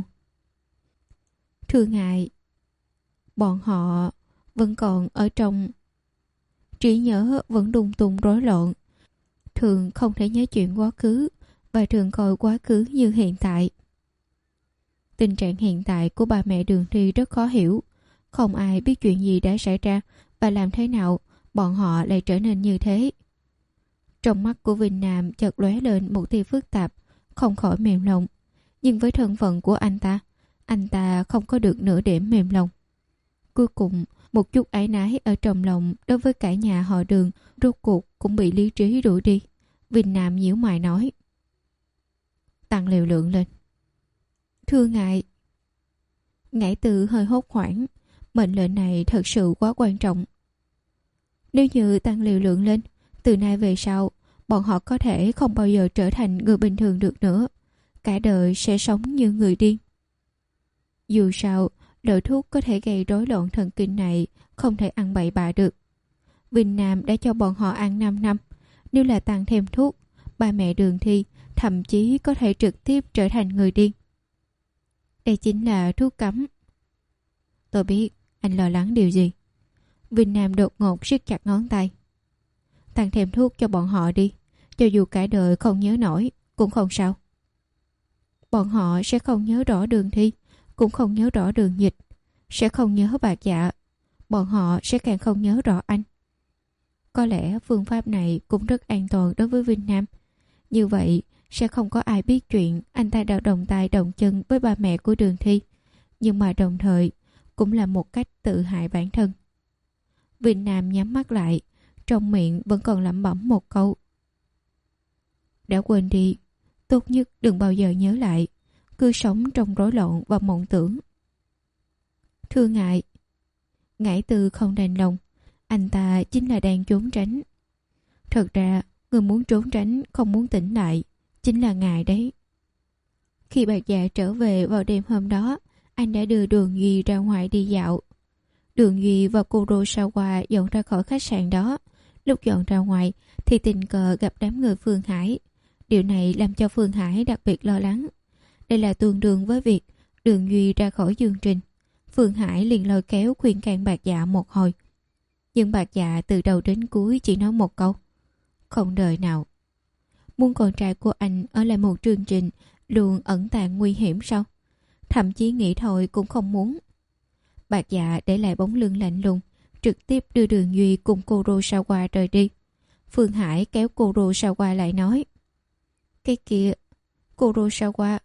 Thưa ngài, bọn họ vẫn còn ở trong... Trí nhớ vẫn đung tung rối loạn. Thường không thể nhớ chuyện quá khứ và thường coi quá khứ như hiện tại. Tình trạng hiện tại của ba mẹ Đường Thi rất khó hiểu. Không ai biết chuyện gì đã xảy ra và làm thế nào bọn họ lại trở nên như thế. Trong mắt của Vinh Nam chợt lóe lên một tia phức tạp, không khỏi mềm lòng. Nhưng với thân phận của anh ta, anh ta không có được nửa điểm mềm lòng. Cuối cùng, một chút áy náy ở trong lòng đối với cả nhà họ Đường rốt cuộc cũng bị lý trí đuổi đi. Vinh Nam nhíu mày nói. Tăng liều lượng lên. Thưa ngài. Ngải Từ hơi hốt hoảng. Mệnh lệnh này thật sự quá quan trọng. Nếu như tăng liều lượng lên, từ nay về sau, bọn họ có thể không bao giờ trở thành người bình thường được nữa. Cả đời sẽ sống như người điên. Dù sao, loại thuốc có thể gây rối loạn thần kinh này không thể ăn bậy bạ được. Vinh Nam đã cho bọn họ ăn năm năm. Nếu là tăng thêm thuốc, ba mẹ Đường Thi thậm chí có thể trực tiếp trở thành người điên. Đây chính là thuốc cấm. Tôi biết anh lo lắng điều gì. Vinh Nam đột ngột siết chặt ngón tay. Tăng thêm thuốc cho bọn họ đi. Cho dù cả đời không nhớ nổi cũng không sao. Bọn họ sẽ không nhớ rõ Đường Thi, cũng không nhớ rõ Đường Dịch, sẽ không nhớ Bạc Dạ. Bọn họ sẽ càng không nhớ rõ anh. Có lẽ phương pháp này cũng rất an toàn đối với Vinh Nam. Như vậy sẽ không có ai biết chuyện anh ta đã đồng tay đồng chân với ba mẹ của Đường Thi. Nhưng mà đồng thời cũng là một cách tự hại bản thân. Vinh Nam nhắm mắt lại, trong miệng vẫn còn lẩm bẩm một câu. Đã quên đi, tốt nhất đừng bao giờ nhớ lại, cứ sống trong rối loạn và mộng tưởng. Thưa ngài. Ngải Từ không đành lòng, anh ta chính là đang trốn tránh. Thật ra, người muốn trốn tránh không muốn tỉnh lại chính là ngài đấy. Khi Bạc Dạ trở về vào đêm hôm đó, anh đã đưa Đường Duy ra ngoài đi dạo. Đường Duy và Kurosawa dọn ra khỏi khách sạn đó. Lúc dọn ra ngoài thì tình cờ gặp đám người Phương Hải. Điều này làm cho Phương Hải đặc biệt lo lắng. Đây là tương đương với việc Đường Duy ra khỏi chương trình. Phương Hải liền lôi kéo khuyên can Bạc Dạ một hồi. Nhưng Bạc Dạ từ đầu đến cuối chỉ nói một câu. Không đời nào. Muốn con trai của anh ở lại một chương trình luôn ẩn tàng nguy hiểm sao? Thậm chí nghĩ thôi cũng không muốn. Bạc Dạ để lại bóng lưng lạnh lùng, trực tiếp đưa Đường Duy cùng Kurosawa rời đi. Phương Hải kéo Kurosawa lại nói. Cái kia, Kurosawa,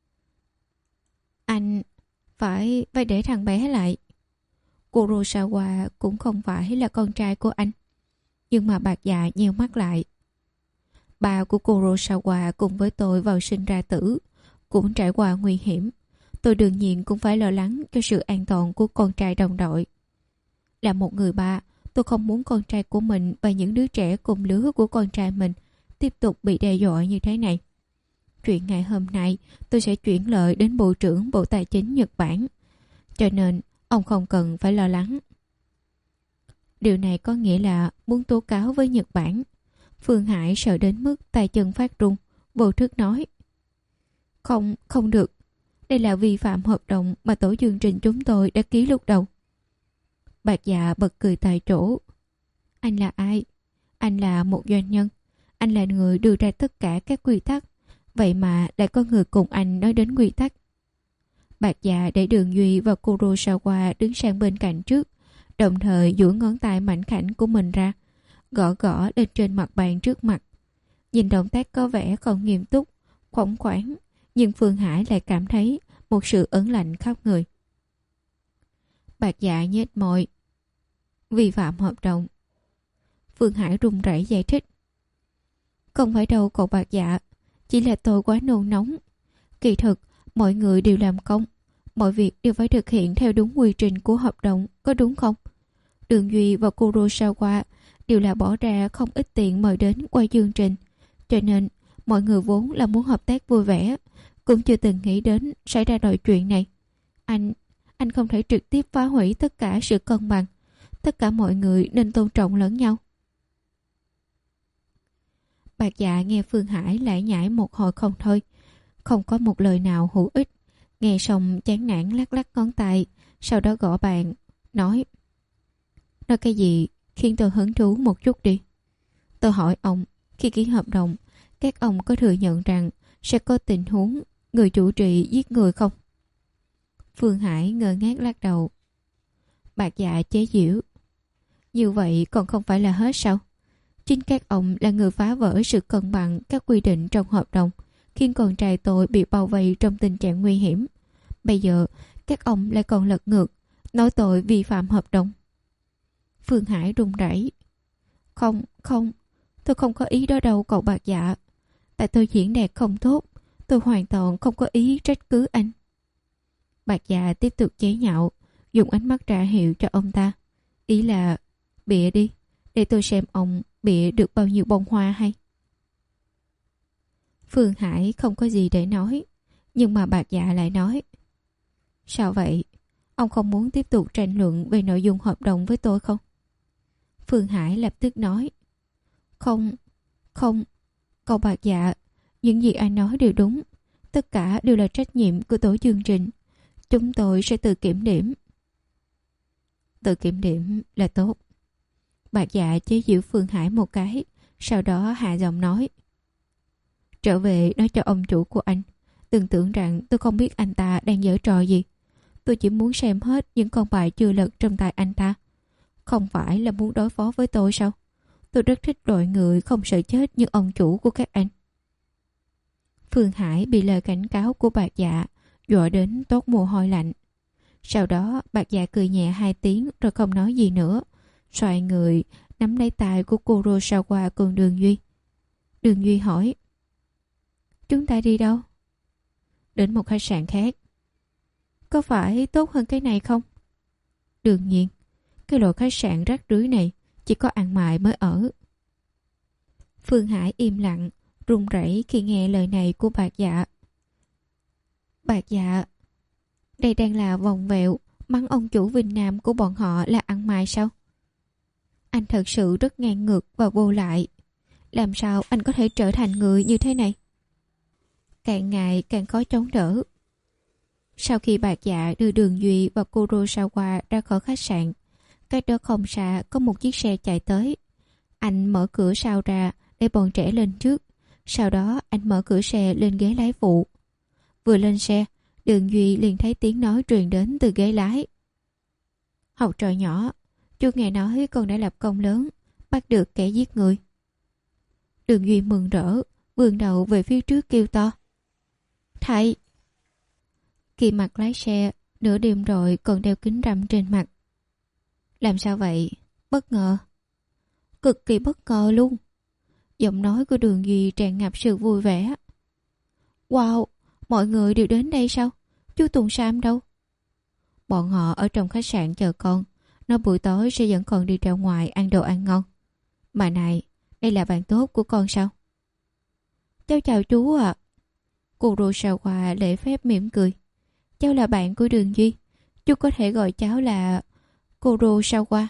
anh phải phải để thằng bé lại. Kurosawa cũng không phải là con trai của anh. Nhưng mà Bạc Dạ nheo mắt lại. Ba của Kurosawa cùng với tôi vào sinh ra tử, cũng trải qua nguy hiểm. Tôi đương nhiên cũng phải lo lắng cho sự an toàn của con trai đồng đội. Là một người ba, tôi không muốn con trai của mình và những đứa trẻ cùng lứa của con trai mình tiếp tục bị đe dọa như thế này. Chuyện ngày hôm nay tôi sẽ chuyển lời đến Bộ trưởng Bộ Tài chính Nhật Bản, cho nên ông không cần phải lo lắng. Điều này có nghĩa là muốn tố cáo với Nhật Bản. Phương Hải sợ đến mức tay chân phát run, vô thức nói. Không, không được. Đây là vi phạm hợp đồng mà tổ chương trình chúng tôi đã ký lúc đầu. Bạch Dạ bật cười tại chỗ. Anh là ai? Anh là một doanh nhân. Anh là người đưa ra tất cả các quy tắc. Vậy mà lại có người cùng anh nói đến quy tắc. Bạch Dạ để Đường Duy và Kurosawa đứng sang bên cạnh trước, đồng thời duỗi ngón tay mảnh khảnh của mình ra, gõ gõ lên trên mặt bàn trước mặt. Nhìn động tác có vẻ không nghiêm túc, khỏng khoáng, nhưng Phương Hải lại cảm thấy một sự ớn lạnh khắp người. Bạch Dạ nhếch môi. Vi phạm hợp đồng. Phương Hải run rẩy giải thích. Không phải đâu cậu Bạch Dạ, chỉ là tôi quá nôn nóng. Kỳ thực, mọi người đều làm công, mọi việc đều phải thực hiện theo đúng quy trình của hợp đồng, có đúng không? Đường Duy và Kurosawa đều là bỏ ra không ít tiền mời đến quay chương trình, cho nên mọi người vốn là muốn hợp tác vui vẻ, cũng chưa từng nghĩ đến xảy ra loại chuyện này. Anh, anh không thể trực tiếp phá hủy tất cả sự cân bằng. Tất cả mọi người nên tôn trọng lẫn nhau. Bạch Dạ nghe Phương Hải lải nhải một hồi không thôi, không có một lời nào hữu ích. Nghe xong chán nản lắc lắc ngón tay, sau đó gõ bàn, nói. Nói cái gì khiến tôi hứng thú một chút đi. Tôi hỏi ông, khi ký hợp đồng, các ông có thừa nhận rằng sẽ có tình huống người chủ trì giết người không? Phương Hải ngơ ngác lắc đầu. Bạch Dạ chế giễu. Như vậy còn không phải là hết sao? Chính các ông là người phá vỡ sự cân bằng các quy định trong hợp đồng, khiến con trai tôi bị bao vây trong tình trạng nguy hiểm. Bây giờ các ông lại còn lật ngược, nói tôi vi phạm hợp đồng. Phương Hải run rẩy. Không, không, tôi không có ý đó đâu cậu Bạch Dạ. Tại tôi diễn đạt không tốt, tôi hoàn toàn không có ý trách cứ anh. Bạch Dạ tiếp tục chế nhạo, dùng ánh mắt trả hiệu cho ông ta. Ý là, bịa đi, để tôi xem ông bịa được bao nhiêu bông hoa hay. Phương Hải không có gì để nói, nhưng mà Bạch Dạ lại nói. Sao vậy? Ông không muốn tiếp tục tranh luận về nội dung hợp đồng với tôi không? Phương Hải lập tức nói. Không, không, cậu Bạch Dạ, những gì anh nói đều đúng. Tất cả đều là trách nhiệm của tổ chương trình. Chúng tôi sẽ tự kiểm điểm. Tự kiểm điểm là tốt. Bạch Dạ chế giễu Phương Hải một cái, sau đó hạ giọng nói. Trở về nói cho ông chủ của anh, đừng tưởng rằng tôi không biết anh ta đang giở trò gì. Tôi chỉ muốn xem hết những con bài chưa lật trong tay anh ta. Không phải là muốn đối phó với tôi sao? Tôi rất thích loại người không sợ chết như ông chủ của các anh. Phương Hải bị lời cảnh cáo của Bạch Dạ dọa đến toát mồ hôi lạnh. Sau đó Bạch Dạ cười nhẹ hai tiếng rồi không nói gì nữa, xoay người nắm lấy tay của Kurosawa cùng Đường Duy. Đường Duy hỏi. Chúng ta đi đâu? Đến một khách sạn khác. Có phải tốt hơn cái này không? Đương nhiên, cái loại khách sạn rác rưới này chỉ có ăn mại mới ở. Phương Hải im lặng, run rẩy khi nghe lời này của Bạch Dạ. Bạch Dạ, đây đang là vòng vẹo mắng ông chủ Vinh Nam của bọn họ là ăn mày sao? Anh thật sự rất ngang ngược và vô lại. Làm sao anh có thể trở thành người như thế này? Càng ngày càng khó chống đỡ. Sau khi Bạch Dạ đưa Đường Duy và Kurosawa ra khỏi khách sạn, cách đó không xa có một chiếc xe chạy tới. Anh mở cửa sau ra để bọn trẻ lên trước. Sau đó anh mở cửa xe lên ghế lái phụ. Vừa lên xe, Đường Duy liền thấy tiếng nói truyền đến từ ghế lái. Học trò nhỏ, chú nghe nói con đã lập công lớn, bắt được kẻ giết người. Đường Duy mừng rỡ, vươn đầu về phía trước kêu to. Thầy! Kỳ Mặt lái xe, nửa đêm rồi còn đeo kính râm trên mặt. Làm sao vậy? Bất ngờ. Cực kỳ bất ngờ luôn. Giọng nói của Đường Duy tràn ngập sự vui vẻ. Wow, mọi người đều đến đây sao? Chú Tùng Sam đâu? Bọn họ ở trong khách sạn chờ con. Nó buổi tối sẽ dẫn con đi ra ngoài ăn đồ ăn ngon. Mà này, đây là bạn tốt của con sao? Cháu chào chú ạ. À. Kurosawa lễ phép mỉm cười. Cháu là bạn của Đường Duy. Chú có thể gọi cháu là Kurosawa.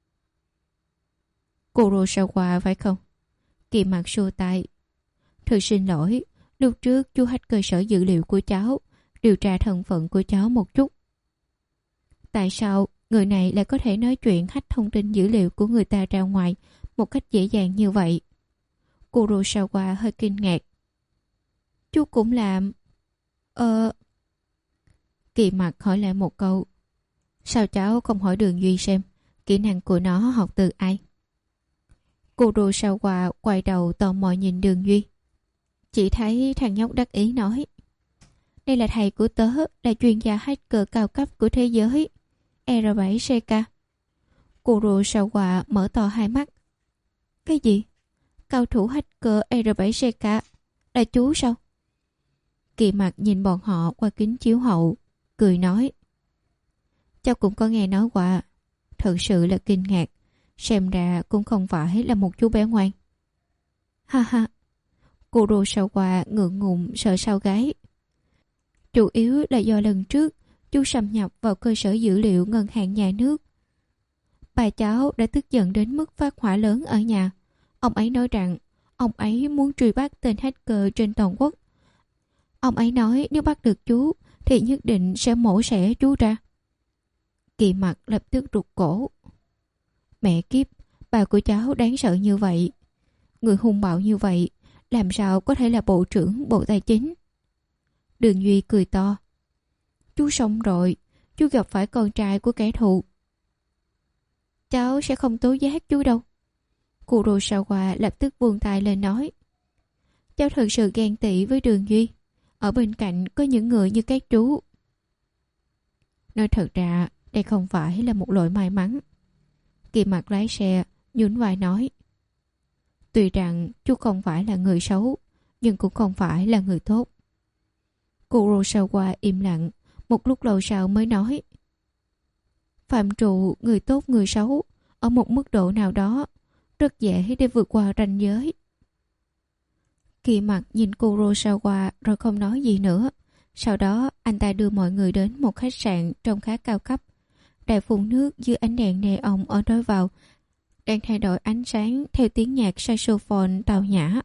Kurosawa phải không? Kỳ mặt xua tay. Thật xin lỗi, lúc trước chú hack cơ sở dữ liệu của cháu, điều tra thân phận của cháu một chút. Tại sao người này lại có thể nói chuyện hack thông tin dữ liệu của người ta ra ngoài một cách dễ dàng như vậy? Kurosawa hơi kinh ngạc. Chú cũng làm... Ờ... Kỳ mặt hỏi lại một câu. Sao cháu không hỏi Đường Duy xem kỹ năng của nó học từ ai? Kurosawa quay đầu tò mò nhìn Đường Duy. Chỉ thấy thằng nhóc đắc ý nói. Đây là thầy của tớ, là chuyên gia hacker cao cấp của thế giới, R bảy C K. Kurosawa mở to hai mắt. Cái gì? Cao thủ hacker R bảy C K là chú sao? Kỳ mặt nhìn bọn họ qua kính chiếu hậu, cười nói. Cháu cũng có nghe nói qua. Thật sự là kinh ngạc. Xem ra cũng không phải là một chú bé ngoan. Ha ha. Kurosawa ngượng ngùng sợ sau gáy. Chủ yếu là do lần trước chú xâm nhập vào cơ sở dữ liệu ngân hàng nhà nước. Bà cháu đã tức giận đến mức phát hỏa lớn ở nhà. Ông ấy nói rằng ông ấy muốn truy bắt tên hacker trên toàn quốc. Ông ấy nói nếu bắt được chú thì nhất định sẽ mổ xẻ chú ra. Kỳ mặt lập tức rụt cổ. Mẹ kiếp, bà của cháu đáng sợ như vậy. Người hung bạo như vậy làm sao có thể là bộ trưởng Bộ Tài chính? Đường Duy cười to. Chú xong rồi, chú gặp phải con trai của kẻ thù. Cháu sẽ không tố giác chú đâu. Kurosawa lập tức buông tay lên nói. Cháu thật sự ghen tị với Đường Duy. Ở bên cạnh có những người như các chú. Nói thật ra, đây không phải là một lỗi may mắn. Kỳ mặt lái xe, nhún vai nói. Tuy rằng chú không phải là người xấu, nhưng cũng không phải là người tốt. Kurosawa im lặng, một lúc lâu sau mới nói. Phạm trù người tốt người xấu, ở một mức độ nào đó, rất dễ để vượt qua ranh giới. Kỳ mặt nhìn Kurosawa rồi không nói gì nữa. Sau đó anh ta đưa mọi người đến một khách sạn trông khá cao cấp. Đài phun nước dưới ánh đèn neon ở lối vào đang thay đổi ánh sáng theo tiếng nhạc saxophone tào nhã.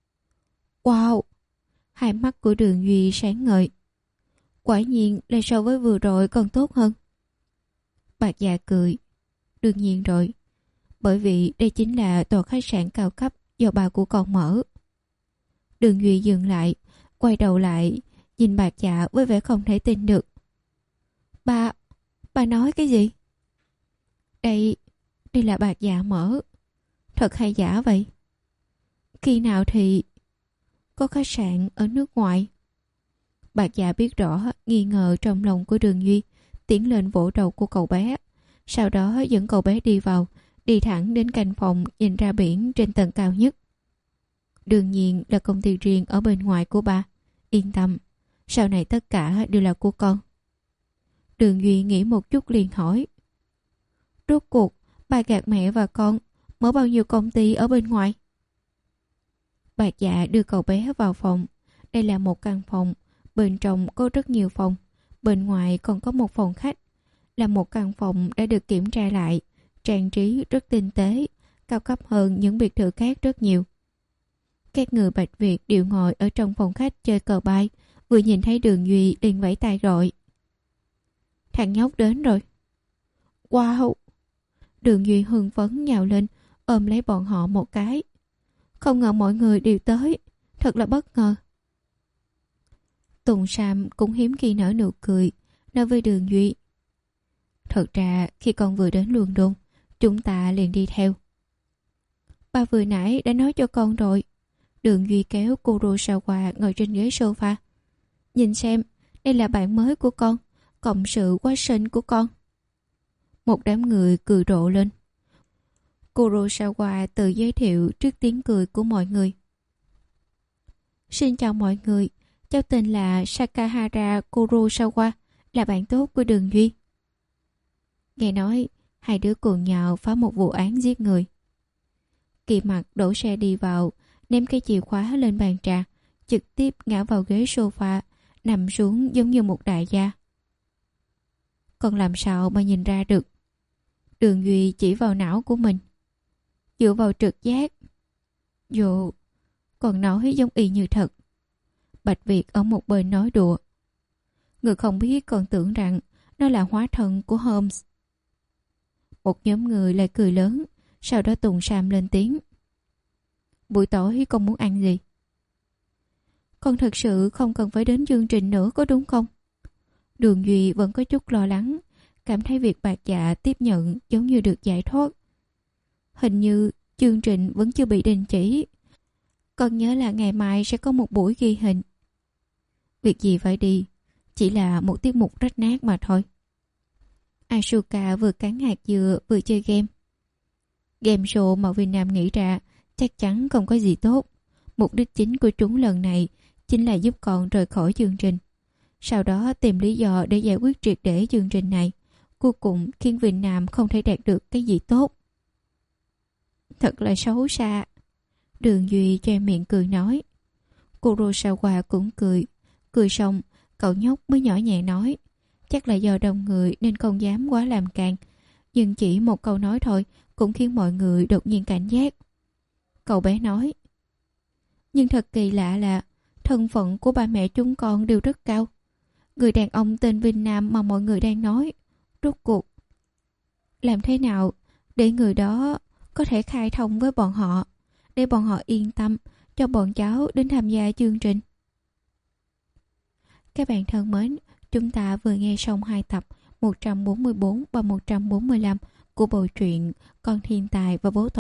Wow! Hai mắt của Đường Duy sáng ngời. Quả nhiên là so với vừa rồi còn tốt hơn. Bạc già cười. Đương nhiên rồi. Bởi vì đây chính là tòa khách sạn cao cấp do bà của con mở. Đường Duy dừng lại, quay đầu lại, nhìn Bạc Dạ với vẻ không thể tin được. Bà, bà nói cái gì? Đây, đây là Bạc Dạ mở. Thật hay giả vậy? Khi nào thì... Có khách sạn ở nước ngoài. Bạc Dạ biết rõ nghi ngờ trong lòng của Đường Duy, tiến lên vỗ đầu của cậu bé. Sau đó dẫn cậu bé đi vào, đi thẳng đến căn phòng nhìn ra biển trên tầng cao nhất. Đương nhiên là công ty riêng ở bên ngoài của bà. Yên tâm, sau này tất cả đều là của con. Đường Duy nghĩ một chút liền hỏi. Rốt cuộc, bà gạt mẹ và con mở bao nhiêu công ty ở bên ngoài? Bạc Dạ đưa cậu bé vào phòng. Đây là một căn phòng, bên trong có rất nhiều phòng, bên ngoài còn có một phòng khách. Là một căn phòng đã được kiểm tra lại, trang trí rất tinh tế, cao cấp hơn những biệt thự khác rất nhiều. Các người Bạch Việt đều ngồi ở trong phòng khách chơi cờ bay, vừa nhìn thấy Đường Duy liền vẫy tay gọi. Thằng nhóc đến rồi. Wow! Đường Duy hưng phấn nhào lên, ôm lấy bọn họ một cái. Không ngờ mọi người đều tới, thật là bất ngờ. Tùng Sam cũng hiếm khi nở nụ cười, nói với Đường Duy. Thật ra khi con vừa đến London, chúng ta liền đi theo. Ba vừa nãy đã nói cho con rồi. Đường Duy kéo Kurosawa ngồi trên ghế sofa. Nhìn xem, đây là bạn mới của con, cộng sự quá xinh của con. Một đám người cười rộ lên. Kurosawa tự giới thiệu trước tiếng cười của mọi người. Xin chào mọi người, cháu tên là Sakahara Kurosawa, là bạn tốt của Đường Duy. Nghe nói, hai đứa cùng nhào phá một vụ án giết người. Kỳ mặt đổ xe đi vào, ném cái chìa khóa lên bàn trà, trực tiếp ngã vào ghế sofa, nằm xuống giống như một đại gia. Con làm sao mà nhìn ra được? Đường Duy chỉ vào não của mình, dựa vào trực giác. Dù còn nói giống y như thật. Bạch Việt ở một bên nói đùa. Người không biết còn tưởng rằng nó là hóa thân của Holmes. Một nhóm người lại cười lớn, sau đó Tùng Sam lên tiếng. Buổi tối con muốn ăn gì? Con thật sự không cần phải đến chương trình nữa có đúng không? Đường Duy vẫn có chút lo lắng, cảm thấy việc Bạc Dạ tiếp nhận giống như được giải thoát. Hình như chương trình vẫn chưa bị đình chỉ. Con nhớ là ngày mai sẽ có một buổi ghi hình. Việc gì phải đi, chỉ là một tiết mục rách nát mà thôi. Asuka vừa cắn hạt dừa vừa chơi game. Game show mà Việt Nam nghĩ ra chắc chắn không có gì tốt. Mục đích chính của chúng lần này chính là giúp con rời khỏi chương trình, sau đó tìm lý do để giải quyết triệt để chương trình này, cuối cùng khiến Việt Nam không thể đạt được cái gì tốt. Thật là xấu xa. Đường Duy che miệng cười nói. Kurosawa cũng cười. Cười xong, cậu nhóc mới nhỏ nhẹ nói. Chắc là do đông người nên không dám quá làm càn. Nhưng chỉ một câu nói thôi cũng khiến mọi người đột nhiên cảnh giác. Cậu bé nói. Nhưng thật kỳ lạ là thân phận của ba mẹ chúng con đều rất cao. Người đàn ông tên Vinh Nam mà mọi người đang nói, rốt cuộc làm thế nào để người đó có thể khai thông với bọn họ, để bọn họ yên tâm cho bọn cháu đến tham gia chương trình. Các bạn thân mến, chúng ta vừa nghe xong hai tập một trăm bốn mươi bốn và một trăm bốn mươi lăm của bộ truyện Con Thiên Tài và Bố Tổ.